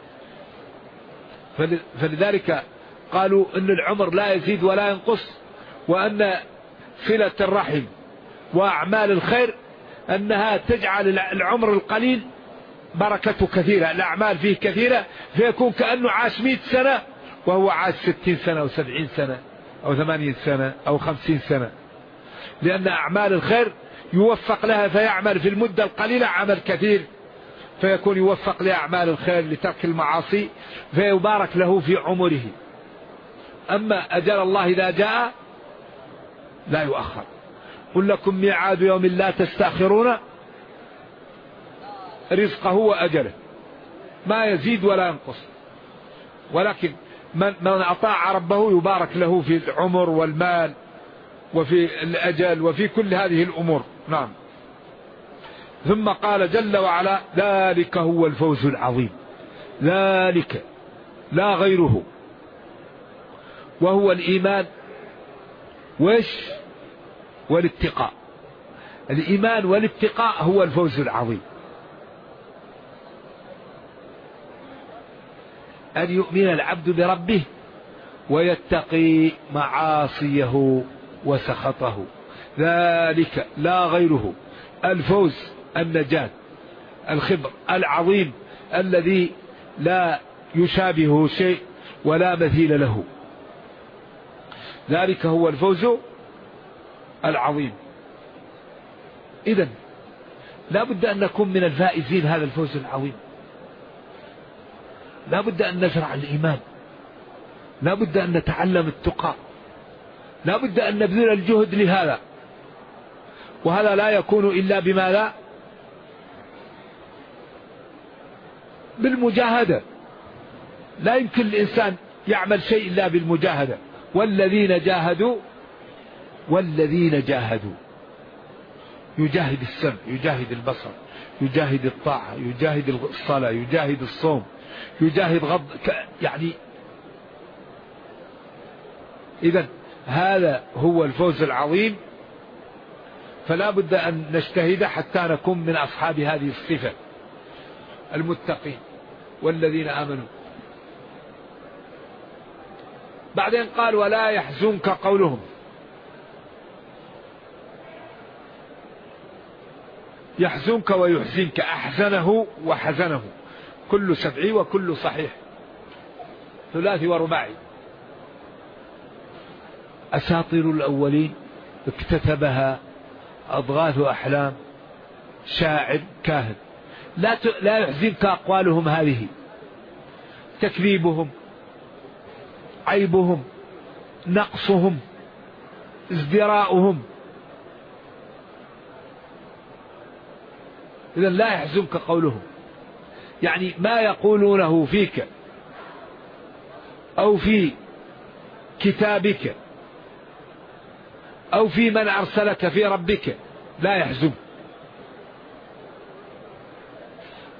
فلذلك قالوا إن العمر لا يزيد ولا ينقص، وأن صلة الرحم وأعمال الخير أنها تجعل العمر القليل بركته كثيرة، الأعمال فيه كثيرة، فيكون كأنه عاش 100 سنة وهو عاش 60 سنة أو 70 سنة أو 80 سنة أو 50 سنة. لأن أعمال الخير يوفق لها فيعمل في المدة القليلة عمل كثير، فيكون يوفق لأعمال الخير لترك المعاصي فيبارك له في عمره. أما أجل الله إذا جاء لا يؤخر. قل لكم ميعاد يوم لا تستأخرون رزقه وأجله، ما يزيد ولا ينقص. ولكن من أطاع ربه يبارك له في العمر والمال وفي الأجل وفي كل هذه الأمور. نعم. ثم قال جل وعلا: ذلك هو الفوز العظيم، ذلك لا غيره، وهو الإيمان والاتقاء. الإيمان والاتقاء هو الفوز العظيم. أن يؤمن العبد بربه ويتقي معاصيه وسخطه، ذلك لا غيره الفوز، النجاة، الخبر العظيم الذي لا يشابهه شيء ولا مثيل له. ذلك هو الفوز العظيم. إذن لا بد أن نكون من الفائزين هذا الفوز العظيم. لا بد أن نزرع الإيمان، لا بد أن نتعلم التقى، لا بد أن نبذل الجهد لهذا. وهذا لا يكون إلا بماذا؟ بالمجاهدة. لا يمكن الإنسان يعمل شيء إلا بالمجاهدة. والذين جاهدوا يجاهد السمع، يجاهد البصر، يجاهد الطاعة، يجاهد الصلاة، يجاهد الصوم، يجاهد يعني إذن هذا هو الفوز العظيم. فلا بد أن نجتهد حتى نكون من أصحاب هذه الصفة، المتقين والذين آمنوا. بعدين قال: ولا يحزنك قولهم. يحزنك ويحزنك، أحزنه وحزنه، كل سبعي وكل صحيح، ثلاثي ورباعي. أساطير الأولين اكتتبها أضغاث أحلام شاعر كاهن. لا يحزنك أقوالهم هذه، تكذيبهم، عيبهم، نقصهم، ازدراؤهم. إذن لا يحزنك قولهم، يعني ما يقولونه فيك أو في كتابك أو في من أرسلك في ربك لا يحزنك.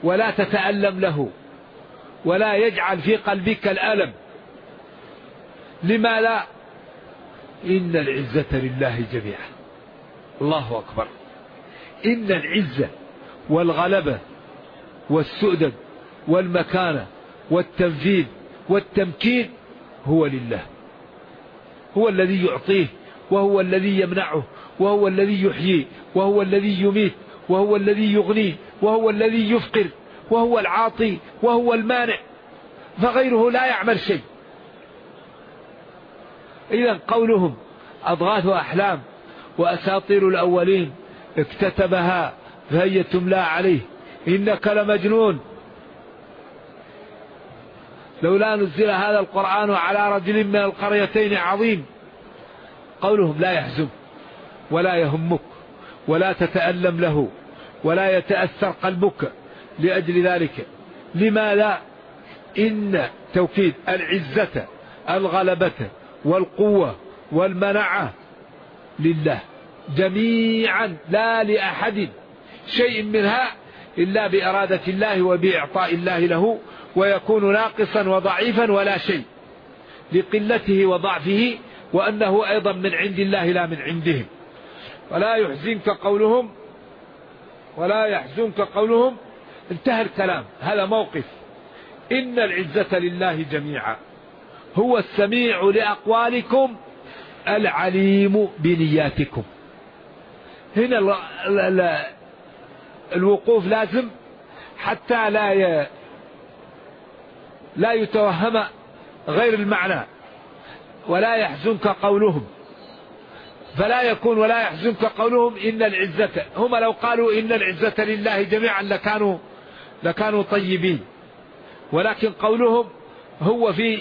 ولا تتألم له ولا يجعل في قلبك الألم. لما لا؟ إن العزة لله جميعا. الله أكبر. إن العزة والغلبة والسؤدد والمكانة والتنفيذ والتمكين هو لله. هو الذي يعطيه، وهو الذي يمنعه، وهو الذي يحييه، وهو الذي يميت، وهو الذي يغنيه، وهو الذي يفقر، وهو العاطي، وهو المانع، فغيره لا يعمل شيء. إذن قولهم أضغاث أحلام وأساطير الأولين اكتتبها فهي تملى عليه إنك لمجنون لولا نزل هذا القرآن على رجل من القريتين عظيم. قولهم لا يحزن ولا يهمك ولا تتألم له ولا يتأثر قلبك لأجل ذلك. لما لا؟ إن توكيد العزة الغلبة والقوة والمنعة لله جميعا، لا لأحد شيء منها إلا بإرادة الله وبإعطاء الله له، ويكون ناقصا وضعيفا ولا شيء لقلته وضعفه، وأنه أيضا من عند الله لا من عندهم. ولا يحزنك قولهم انتهى الكلام. هذا موقف. إن العزة لله جميعا هو السميع لأقوالكم العليم بنياتكم. هنا الوقوف لازم حتى لا يتوهم غير المعنى. ولا يحزنك قولهم، فلا يكون ولا يحزنك قولهم إن العزة. هم لو قالوا إن العزة لله جميعا لكانوا طيبين، ولكن قولهم هو في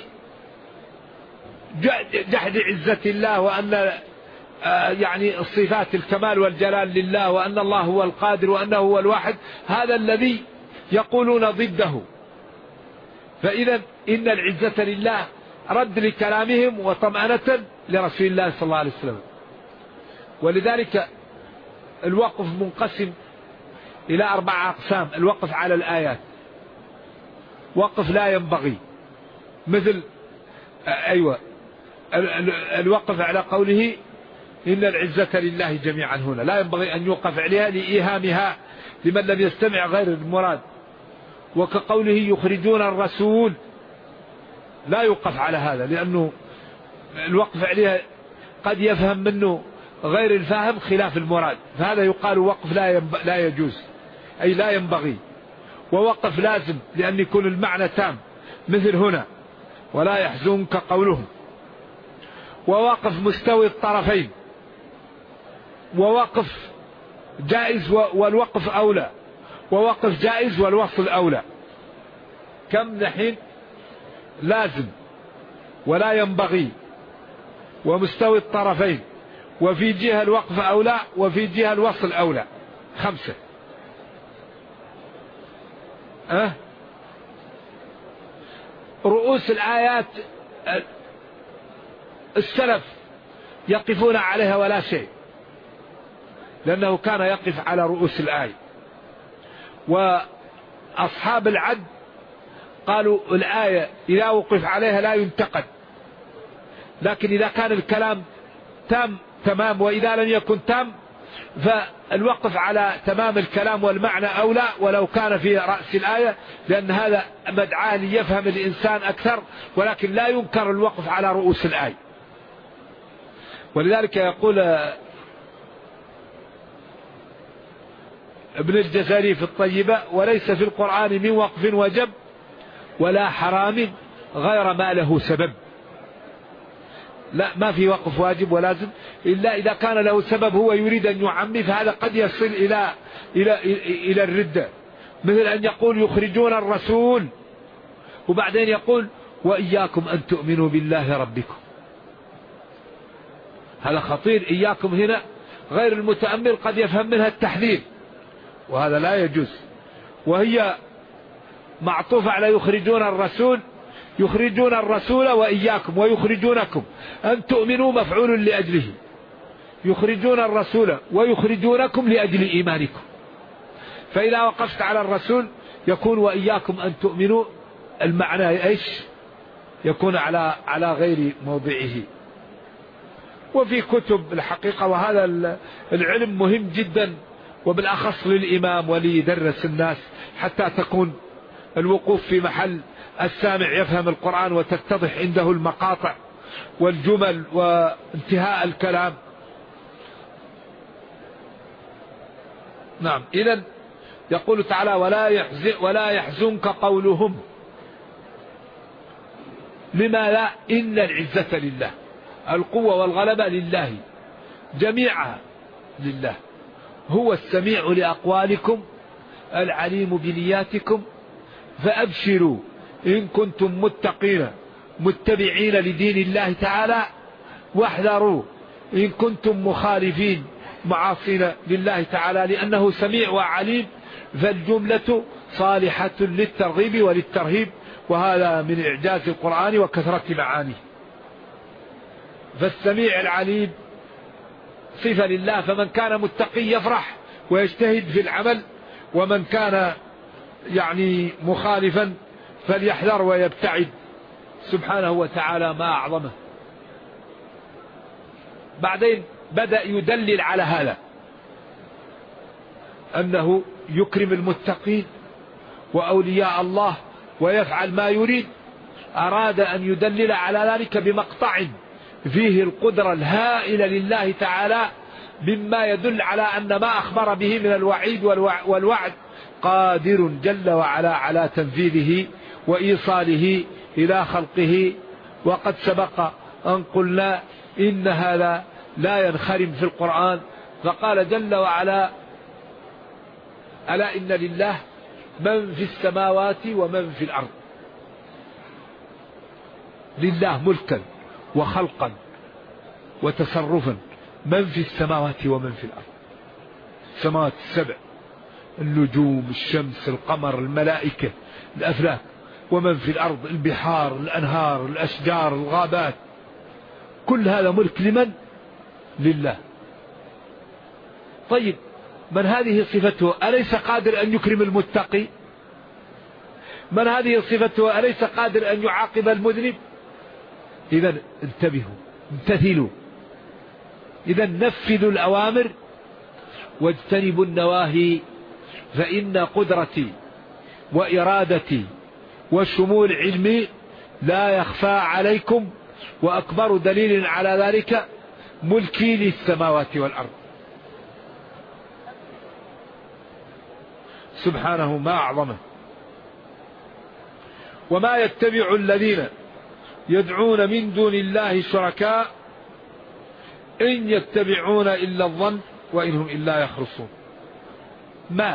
جحد عزة الله، وأن يعني الصفات الكمال والجلال لله، وأن الله هو القادر وأنه هو الواحد، هذا الذي يقولون ضده. فإذا إن العزة لله رد لكلامهم وطمأنة لرسول الله صلى الله عليه وسلم. ولذلك الوقف منقسم إلى 4 أقسام. الوقف على الآيات وقف لا ينبغي، مثل الوقف على قوله إن العزة لله جميعا، هنا لا ينبغي أن يوقف عليها لإيهامها لمن لم يستمع غير المراد. وكقوله يخرجون الرسول لا يوقف على هذا، لأنه الوقف عليها قد يفهم منه غير الفاهم خلاف المراد، فهذا يقال وقف لا يجوز، أي لا ينبغي. ووقف لازم لأن يكون المعنى تام، مثل هنا ولا يحزنك قولهم. ووقف مستوي الطرفين، ووقف جائز والوقف أولى، ووقف جائز والوصل أولى. كم نحين؟ لازم ولا ينبغي ومستوي الطرفين، وفي جهة الوقف أولى، وفي جهة الوصل أولى. 5. رؤوس الآيات السلف يقفون عليها ولا شيء، لأنه كان يقف على رؤوس الآية. وأصحاب العد قالوا الآية إذا وقف عليها لا ينتقد، لكن إذا كان الكلام تمام، وإذا لم يكن تام فالوقف على تمام الكلام والمعنى أولى ولو كان في رأس الآية، لأن هذا مدعاة ليفهم الإنسان أكثر، ولكن لا ينكر الوقف على رؤوس الآية. ولذلك يقول ابن الجزري في الطيبة: وليس في القرآن من وقف وجب ولا حرام غير ما له سبب. لا، ما في وقف واجب ولازم إلا إذا كان له سبب هو يريد أن يعمي، فهذا قد يصل إلى الردة، مثل أن يقول يخرجون الرسول وبعدين يقول وإياكم أن تؤمنوا بالله ربكم. هذا خطير. إياكم هنا غير المتأمل قد يفهم منها التحذير، وهذا لا يجوز. وهي معطوفة على يخرجون الرسول، يخرجون الرسول وإياكم، ويخرجونكم أن تؤمنوا مفعول لأجله، يخرجون الرسول ويخرجونكم لأجل إيمانكم. فإذا وقفت على الرسول يكون وإياكم أن تؤمنوا، المعنى إيش؟ يكون على غير موضعه. وفي كتب الحقيقة، وهذا العلم مهم جدا، وبالأخص للإمام وليدرس الناس حتى تكون الوقوف في محل السامع يفهم القرآن وتتضح عنده المقاطع والجمل وانتهاء الكلام. نعم. إذن يقول تعالى: ولا يحزنك قولهم. لما لا؟ إن العزة لله، القوة والغلبة لله جميعها لله، هو السميع لأقوالكم العليم بنياتكم، فأبشروا إن كنتم متقين متبعين لدين الله تعالى، واحذروا إن كنتم مخالفين معاصين لله تعالى، لأنه سميع وعليم، فالجملة صالحة للترغيب وللترهيب، وهذا من إعجاز القرآن وكثرة معانيه. فالسميع العليم صفة لله، فمن كان متقي يفرح ويجتهد في العمل، ومن كان مخالفا فليحذر ويبتعد. سبحانه وتعالى ما أعظمه. بعدين بدأ يدلل على هذا، أنه يكرم المتقين وأولياء الله ويفعل ما يريد. أراد أن يدلل على ذلك بمقطع فيه القدرة الهائلة لله تعالى، مما يدل على أن ما أخبر به من الوعيد والوعد قادر جل وعلا على تنفيذه وإيصاله إلى خلقه. وقد سبق أن قلنا إن هذا لا ينخرم في القرآن، فقال جل وعلا: ألا إن لله من في السماوات ومن في الأرض. لله ملكا وخلقا وتصرفا، من في السماوات ومن في الأرض. السماوات السبع، النجوم، الشمس، القمر، الملائكة، الأفلاك. ومن في الأرض، البحار، الأنهار، الأشجار، الغابات، كل هذا ملك لمن؟ لله. طيب، من هذه صفته أليس قادر أن يكرم المتقي؟ من هذه صفته أليس قادر أن يعاقب المذنب؟ إذن انتبهوا، امتثلوا، إذن نفذوا الأوامر واجتنبوا النواهي، فإن قدرتي وإرادتي وشمول علمي لا يخفى عليكم، وأكبر دليل على ذلك ملكي للسماوات والأرض. سبحانه ما أعظمه. وما يتبع الذين يدعون من دون الله شركاء إن يتبعون إلا الظن وإنهم إلا يخرصون. ما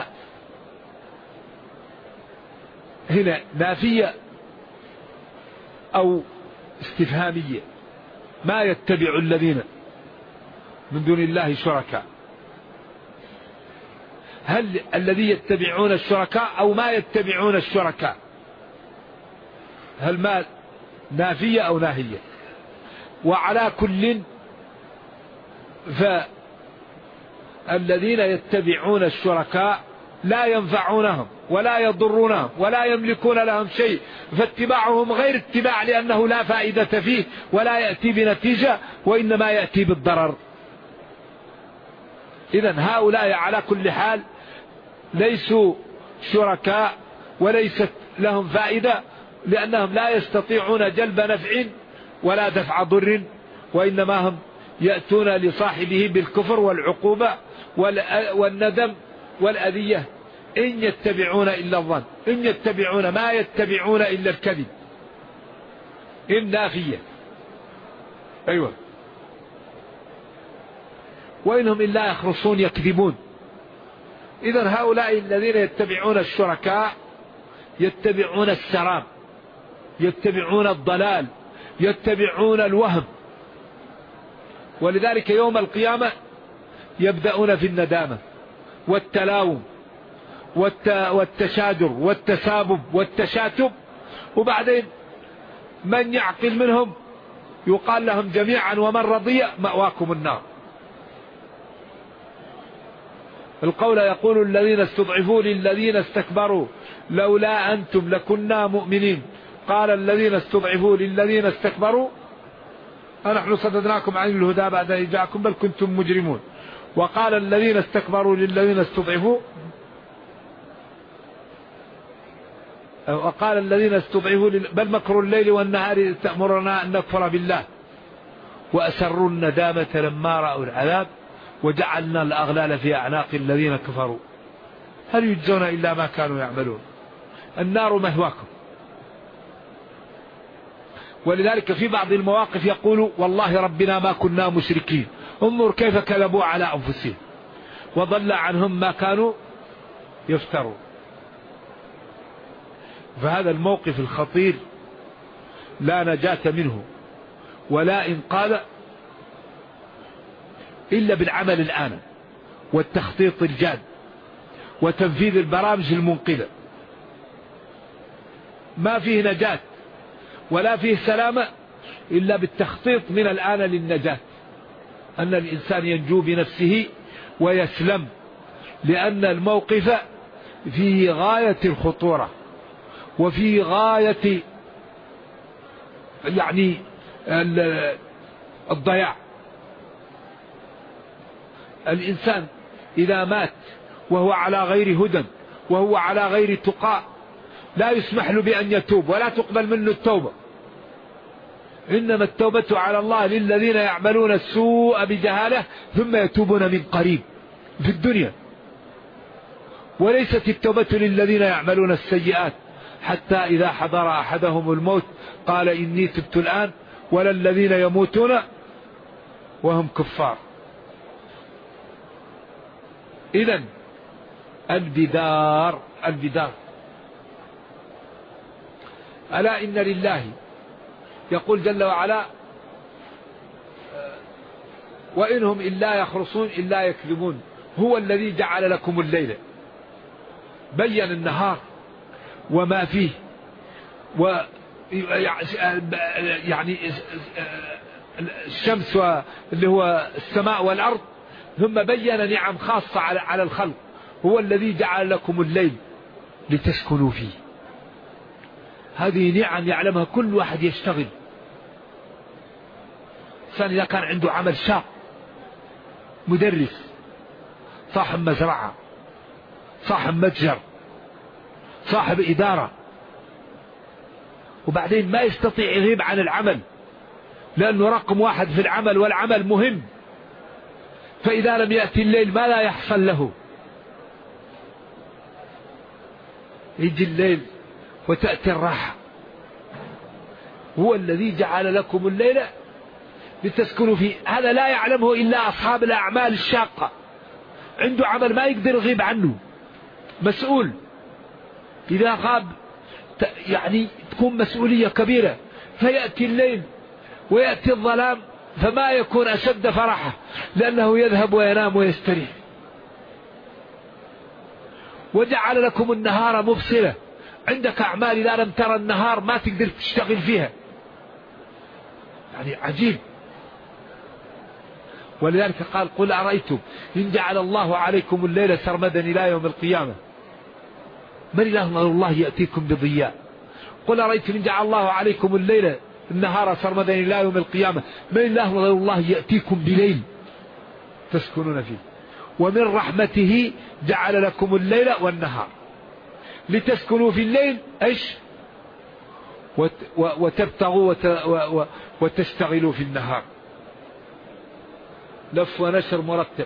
هنا نافية أو استفهامية؟ ما يتبع الذين من دون الله شركاء، هل الذي يتبعون الشركاء أو ما يتبعون الشركاء؟ هل ما نافية أو ناهية؟ وعلى كل، فالذين يتبعون الشركاء لا ينفعونهم ولا يضرونهم ولا يملكون لهم شيء، فاتباعهم غير اتباع، لأنه لا فائدة فيه ولا يأتي بنتيجة، وإنما يأتي بالضرر. إذن هؤلاء على كل حال ليسوا شركاء وليست لهم فائدة، لأنهم لا يستطيعون جلب نفع ولا دفع ضر، وإنما هم يأتون لصاحبه بالكفر والعقوبة والندم والأذية. إن يتبعون إلا الظن، إن يتبعون، ما يتبعون إلا الكذب. إن نافية، أيوة. وإنهم إلا يخرصون، يكذبون. إذن هؤلاء الذين يتبعون الشركاء يتبعون السراب، يتبعون الضلال، يتبعون الوهم. ولذلك يوم القيامة يبدأون في الندامة والتلاوم والتشاجر والتسابب والتشاتم، وبعدين من يعقل منهم يقال لهم جميعا: ومن رضي مأواكم النار. القول يقول الذين استضعفوا للذين استكبروا لولا أنتم لكنا مؤمنين. قال الذين استضعفوا للذين استكبروا أنحن صددناكم عن الهدى بعد إذ جاءكم بل كنتم مجرمون. وقال الذين استكبروا للذين استضعفوا وقال الذين استضعفوا بل مكر الليل والنهار تأمرنا أن نكفر بالله وأسروا الندامة لما رأوا العذاب وجعلنا الأغلال في أعناق الذين كفروا هل يجزون إلا ما كانوا يعملون. النار مثواكم. ولذلك في بعض المواقف يقول والله ربنا ما كنا مشركين. انظر كيف كذبوا على أنفسهم وضل عنهم ما كانوا يفترون. فهذا الموقف الخطير لا نجاة منه ولا إنقاذ إلا بالعمل الآن والتخطيط الجاد وتنفيذ البرامج المنقذة. ما فيه نجاة ولا فيه سلامة إلا بالتخطيط من الآن للنجاة، أن الإنسان ينجو بنفسه ويسلم، لأن الموقف فيه غاية الخطورة وفيه غاية يعني الضياع. الإنسان إذا مات وهو على غير هدى وهو على غير تقى لا يسمح له بأن يتوب ولا تقبل منه التوبة. إنما التوبة على الله للذين يعملون السوء بجهالة ثم يتوبون من قريب في الدنيا، وليست التوبة للذين يعملون السيئات حتى إذا حضر أحدهم الموت قال إني تبت الآن، ولا الذين يموتون وهم كفار. إذن البدار ألا إن لله يقول جل وعلا وإنهم إلا يخرصون إلا يكذبون. هو الذي جعل لكم الليل، بين النهار وما فيه يعني الشمس اللي هو السماء والأرض، ثم بين نعم خاصة على الخلق. هو الذي جعل لكم الليل لتسكنوا فيه. هذه نعم يعلمها كل واحد يشتغل. إنسان إذا كان عنده عمل شاق، مدرس، صاحب مزرعة، صاحب متجر، صاحب إدارة، وبعدين ما يستطيع يغيب عن العمل لأنه رقم واحد في العمل والعمل مهم، فإذا لم يأتي الليل ما لا يحصل له. يجي الليل وتأتي الراحة. هو الذي جعل لكم الليل لتسكنوا فيه. هذا لا يعلمه إلا أصحاب الأعمال الشاقة، عنده عمل ما يقدر يغيب عنه، مسؤول. إذا غاب يعني تكون مسؤولية كبيرة، فيأتي الليل ويأتي الظلام فما يكون أشد فرحة لأنه يذهب وينام ويستريح. وجعل لكم النهار مبصرة. عندك أعمال إذا لم ترى النهار ما تقدر تشتغل فيها، يعني عجيب. ولذلك قال قل أرأيتم إن جعل الله عليكم الليل سرمدا إلى يوم القيامة من إله غير الله يأتيكم بضياء. قل أرأيتم إن جعل الله عليكم الليل النهار سرمدا إلى يوم القيامة من إله غير الله يأتيكم بليل تسكنون فيه. ومن رحمته جعل لكم الليل والنهار لتسكنوا في الليل ايش وتبتغوا وتشتغلوا في النهار. لف ونشر مرتب.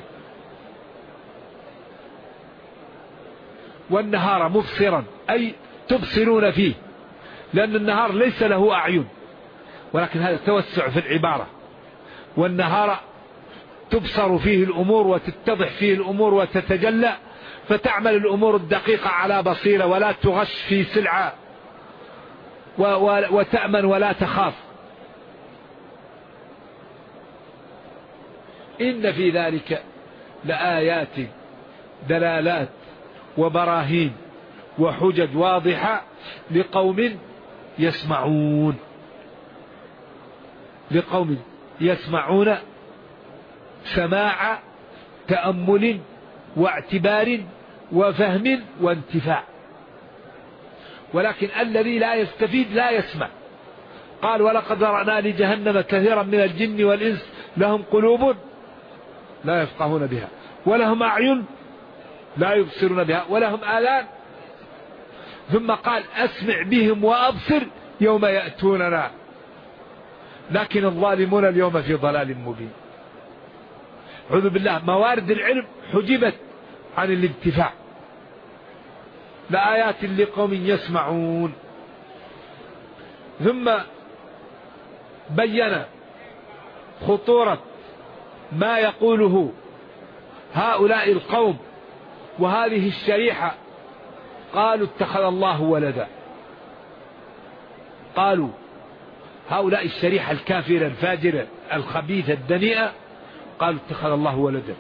والنهار مبصرا أي تبصرون فيه، لأن النهار ليس له أعين، ولكن هذا توسع في العبارة. والنهار تبصر فيه الأمور وتتضح فيه الأمور وتتجلى، فتعمل الأمور الدقيقة على بصيرة ولا تغش في سلعة وتأمن ولا تخاف. إن في ذلك لآيات دلالات وبراهين وحجج واضحة لقوم يسمعون، لقوم يسمعون سماع تأمل واعتبار وفهم وانتفاع، ولكن الذي لا يستفيد لا يسمع. قال ولقد ذرأنا لجهنم كثيرا من الجن والإنس لهم قلوب لا يفقهون بها ولهم أعين لا يبصرون بها ولهم آذان، ثم قال أسمع بهم وأبصر يوم يأتوننا، لكن الظالمون اليوم في ضلال مبين. أعوذ بالله، موارد العلم حجبت عن الانتفاع. لآيات لقوم يسمعون. ثم بين خطورة ما يقوله هؤلاء القوم وهذه الشريحة. قالوا اتخذ الله ولدا. قالوا هؤلاء الشريحة الكافرة الفاجرة الخبيثة الدنيئة قالوا اتخذ الله ولدا.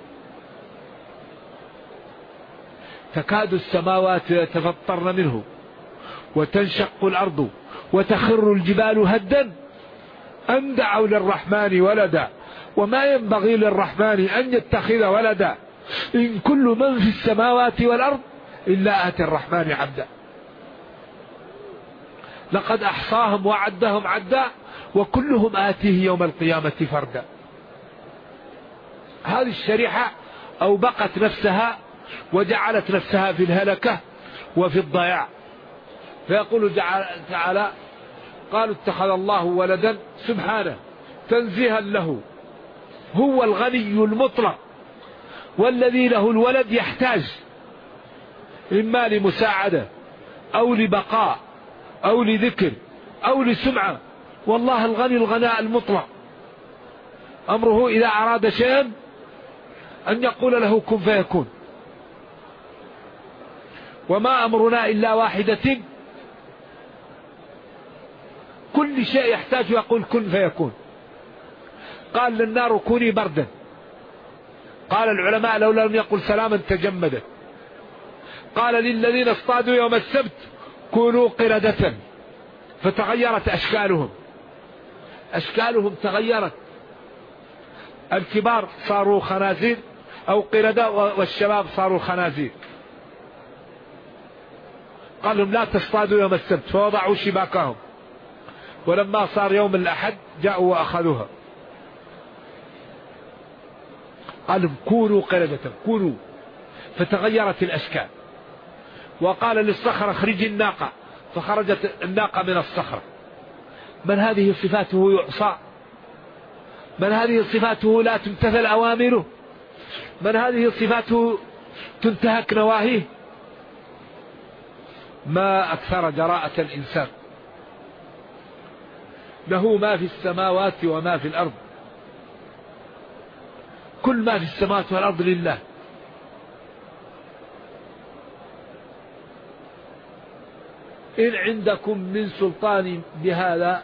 تكاد السماوات يتفطرن منه وتنشق الأرض وتخر الجبال هدا أن دعوا للرحمن ولدا وما ينبغي للرحمن أن يتخذ ولدا إن كل من في السماوات والأرض إلا آتي الرحمن عبدا لقد أحصاهم وعدهم عدا وكلهم آتيه يوم القيامة فردا. هذه الشريحة أوبقت نفسها وجعلت نفسها في الهلكة وفي الضياع. فيقول تعالى قالوا اتخذ الله ولدا سبحانه تنزيها له، هو الغني المطلق، والذي له الولد يحتاج إما لمساعدة أو لبقاء أو لذكر أو لسمعة، والله الغني الغناء المطلق أمره إذا أراد شيئا أن يقول له كن فيكون. وما أمرنا إلا واحدة، كل شيء يحتاج يقول كن فيكون. قال للنار كوني بردا، قال العلماء لولا لم يقل سلاما تجمدت. قال للذين اصطادوا يوم السبت كونوا قردة، فتغيرت أشكالهم تغيرت، الكبار صاروا خنازير أو قردة والشباب صاروا خنازير. قال لهم لا تصطادوا يوم السبت فوضعوا شباكهم، ولما صار يوم الأحد جاءوا وأخذوها. قال لهم كونوا قردة، كونوا، فتغيرت الأشكال. وقال للصخرة اخرجي الناقة، فخرجت الناقة من الصخرة. من هذه صفاته يعصى؟ من هذه صفاته لا تمتثل أوامره؟ من هذه صفاته تنتهك نواهيه؟ ما أكثر جراءة الإنسان. له ما في السماوات وما في الأرض، كل ما في السماوات والأرض لله. إن عندكم من سلطان بهذا،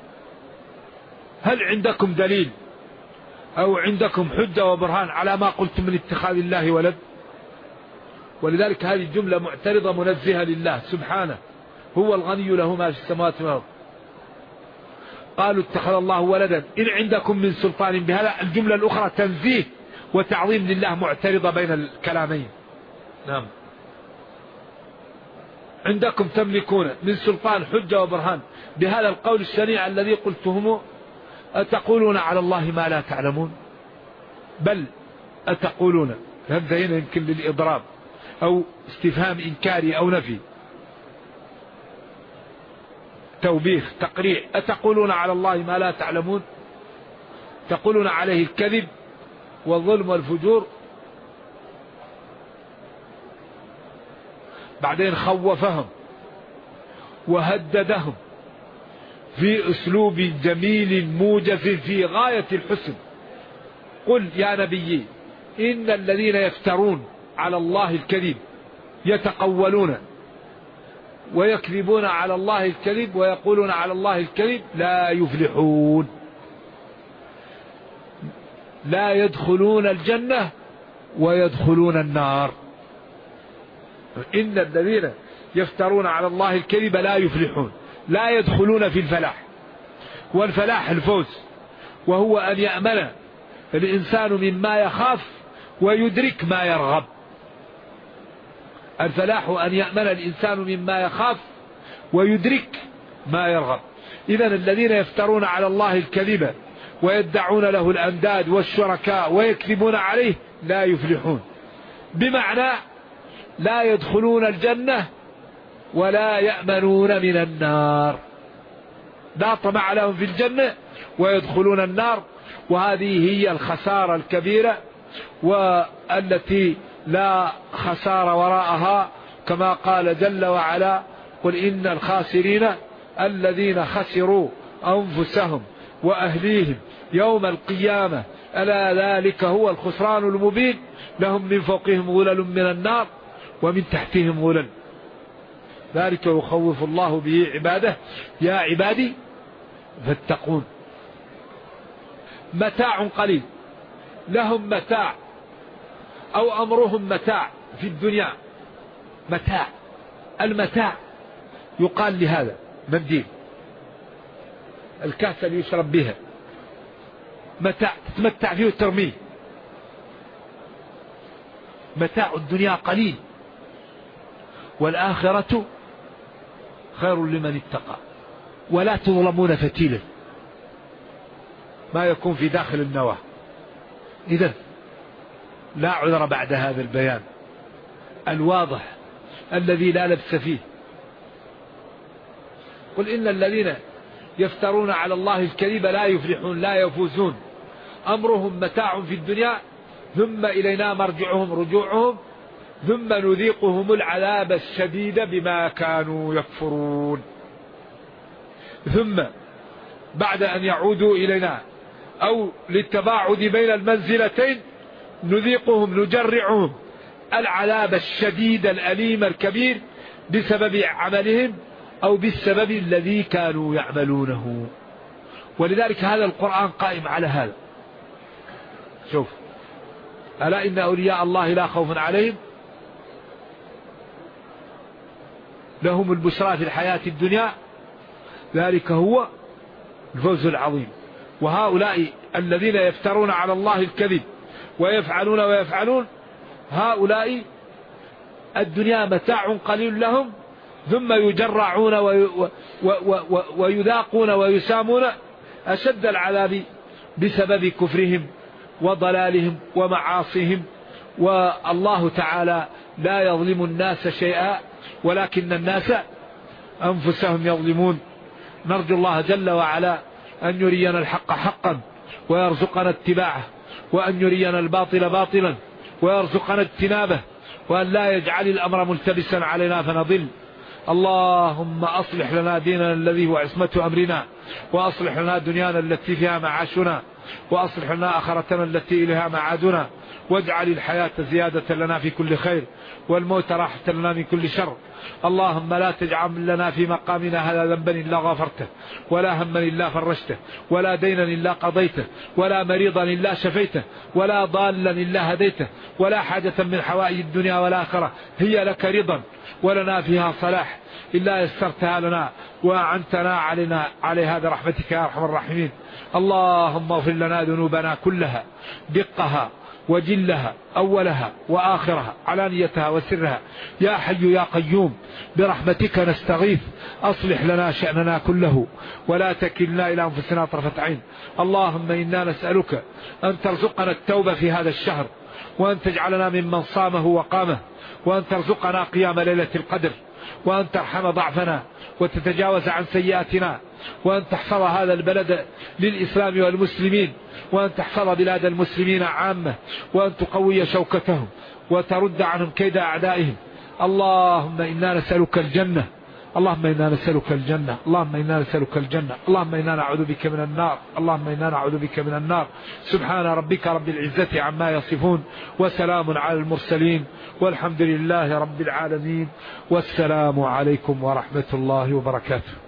هل عندكم دليل أو عندكم حجة وبرهان على ما قلتم من اتخاذ الله ولد؟ ولذلك هذه الجملة معترضة منزهة لله سبحانه، هو الغني له ما في السماوات والأرض. قالوا اتخذ الله ولدا إن عندكم من سلطان بهذا، الجملة الأخرى تنزيه وتعظيم لله معترضة بين الكلامين. نعم، عندكم تملكون من سلطان حجة وبرهان بهذا القول الشنيع الذي قلتهم، أتقولون على الله ما لا تعلمون؟ بل أتقولون، همزة هنا يمكن للإضراب أو استفهام إنكاري أو نفي، توبيخ تقريع. أتقولون على الله ما لا تعلمون، تقولون عليه الكذب والظلم والفجور. بعدين خوفهم وهددهم في أسلوب جميل موجز في غاية الحسن. قل يا نبي إن الذين يفترون على الله الكذب يتقولون ويكذبون على الله الكذب ويقولون على الله الكذب لا يفلحون، لا يدخلون الجنة ويدخلون النار. إن الذين يفترون على الله الكذب لا يفلحون، لا يدخلون في الفلاح، والفلاح الفوز، وهو أن يأمن الإنسان مما يخاف ويدرك ما يرغب. الفلاح أن يأمن الإنسان مما يخاف ويدرك ما يرغب. إذن الذين يفترون على الله الكذب ويدعون له الأنداد والشركاء ويكذبون عليه لا يفلحون، بمعنى لا يدخلون الجنة ولا يأمنون من النار، لا طمع لهم في الجنة ويدخلون النار. وهذه هي الخسارة الكبيرة والتي لا خسارة وراءها، كما قال جل وعلا: قل إن الخاسرين الذين خسروا أنفسهم وأهليهم يوم القيامة ألا ذلك هو الخسران المبين، لهم من فوقهم غلل من النار ومن تحتهم غلل، ذلك يخوف الله به عباده يا عبادي فاتقون. متاع قليل، لهم متاع أو أمرهم متاع في الدنيا. متاع، المتاع يقال لهذا منديل، الكأس اللي يشرب بها متاع، تتمتع فيه وترميه. متاع الدنيا قليل والآخرة خير لمن اتقى ولا تظلمون فتيلا، ما يكون في داخل النواة. إذن لا عذر بعد هذا البيان الواضح الذي لا لبس فيه. قل إن الذين يفترون على الله الكذب لا يفلحون، لا يفوزون، أمرهم متاع في الدنيا ثم إلينا مرجعهم رجوعهم ثم نذيقهم العذاب الشديد بما كانوا يكفرون. ثم بعد أن يعودوا إلينا أو للتباعد بين المنزلتين نذيقهم، نجرعهم العذاب الشديد الأليم الكبير بسبب عملهم أو بالسبب الذي كانوا يعملونه. ولذلك هذا القرآن قائم على هذا. شوف: ألا إن أولياء الله لا خوف عليهم لهم البشرى في الحياة الدنيا ذلك هو الفوز العظيم. وهؤلاء الذين يفترون على الله الكذب ويفعلون هؤلاء الدنيا متاع قليل لهم ثم يجرعون ويذاقون ويسامون أشد العذاب بسبب كفرهم وضلالهم ومعاصيهم. والله تعالى لا يظلم الناس شيئا ولكن الناس أنفسهم يظلمون. نرجو الله جل وعلا أن يرينا الحق حقا ويرزقنا اتباعه، وأن يرينا الباطل باطلا ويرزقنا اجتنابه، وأن لا يجعل الأمر ملتبسا علينا فنضل. اللهم أصلح لنا ديننا الذي هو عصمة أمرنا، وأصلح لنا دنيانا التي فيها معاشنا، وأصلح لنا آخرتنا التي إليها معادنا، واجعل الحياة زيادة لنا في كل خير والموت راحة لنا من كل شر. اللهم لا تجعل لنا في مقامنا هذا ذنبا إلا غفرته، ولا هما إلا فرجته، ولا دينا إلا قضيته، ولا مريضا إلا شفيته، ولا ضالا إلا هديته، ولا حاجة من حوائج الدنيا والآخرة هي لك رضا ولنا فيها صلاح إلا يسرتها لنا وأعنتنا عليها برحمتك يا أرحم الراحمين. اللهم اغفر لنا ذنوبنا كلها دقها وجلها أولها وآخرها علانيتها وسرها يا حي يا قيوم برحمتك نستغيث. أصلح لنا شأننا كله ولا تكلنا إلى أنفسنا طرفة عين. اللهم إنا نسألك أن ترزقنا التوبة في هذا الشهر، وأن تجعلنا ممن صامه وقامه، وأن ترزقنا قيام ليلة القدر، وأن ترحم ضعفنا وتتجاوز عن سيئاتنا، وأن تحفظ هذا البلد للإسلام والمسلمين، وأن تحفظ بلاد المسلمين عامة، وأن تقوي شوكتهم وترد عنهم كيد أعدائهم. اللهم إنا نسألك الجنة، اللهم إنا نسألك الجنة، اللهم إنا نسألك الجنة، اللهم إنا نعوذ بك من النار، اللهم إنا نعوذ بك من النار. سبحان ربك رب العزة عما يصفون، وسلام على المرسلين، والحمد لله رب العالمين، والسلام عليكم ورحمة الله وبركاته.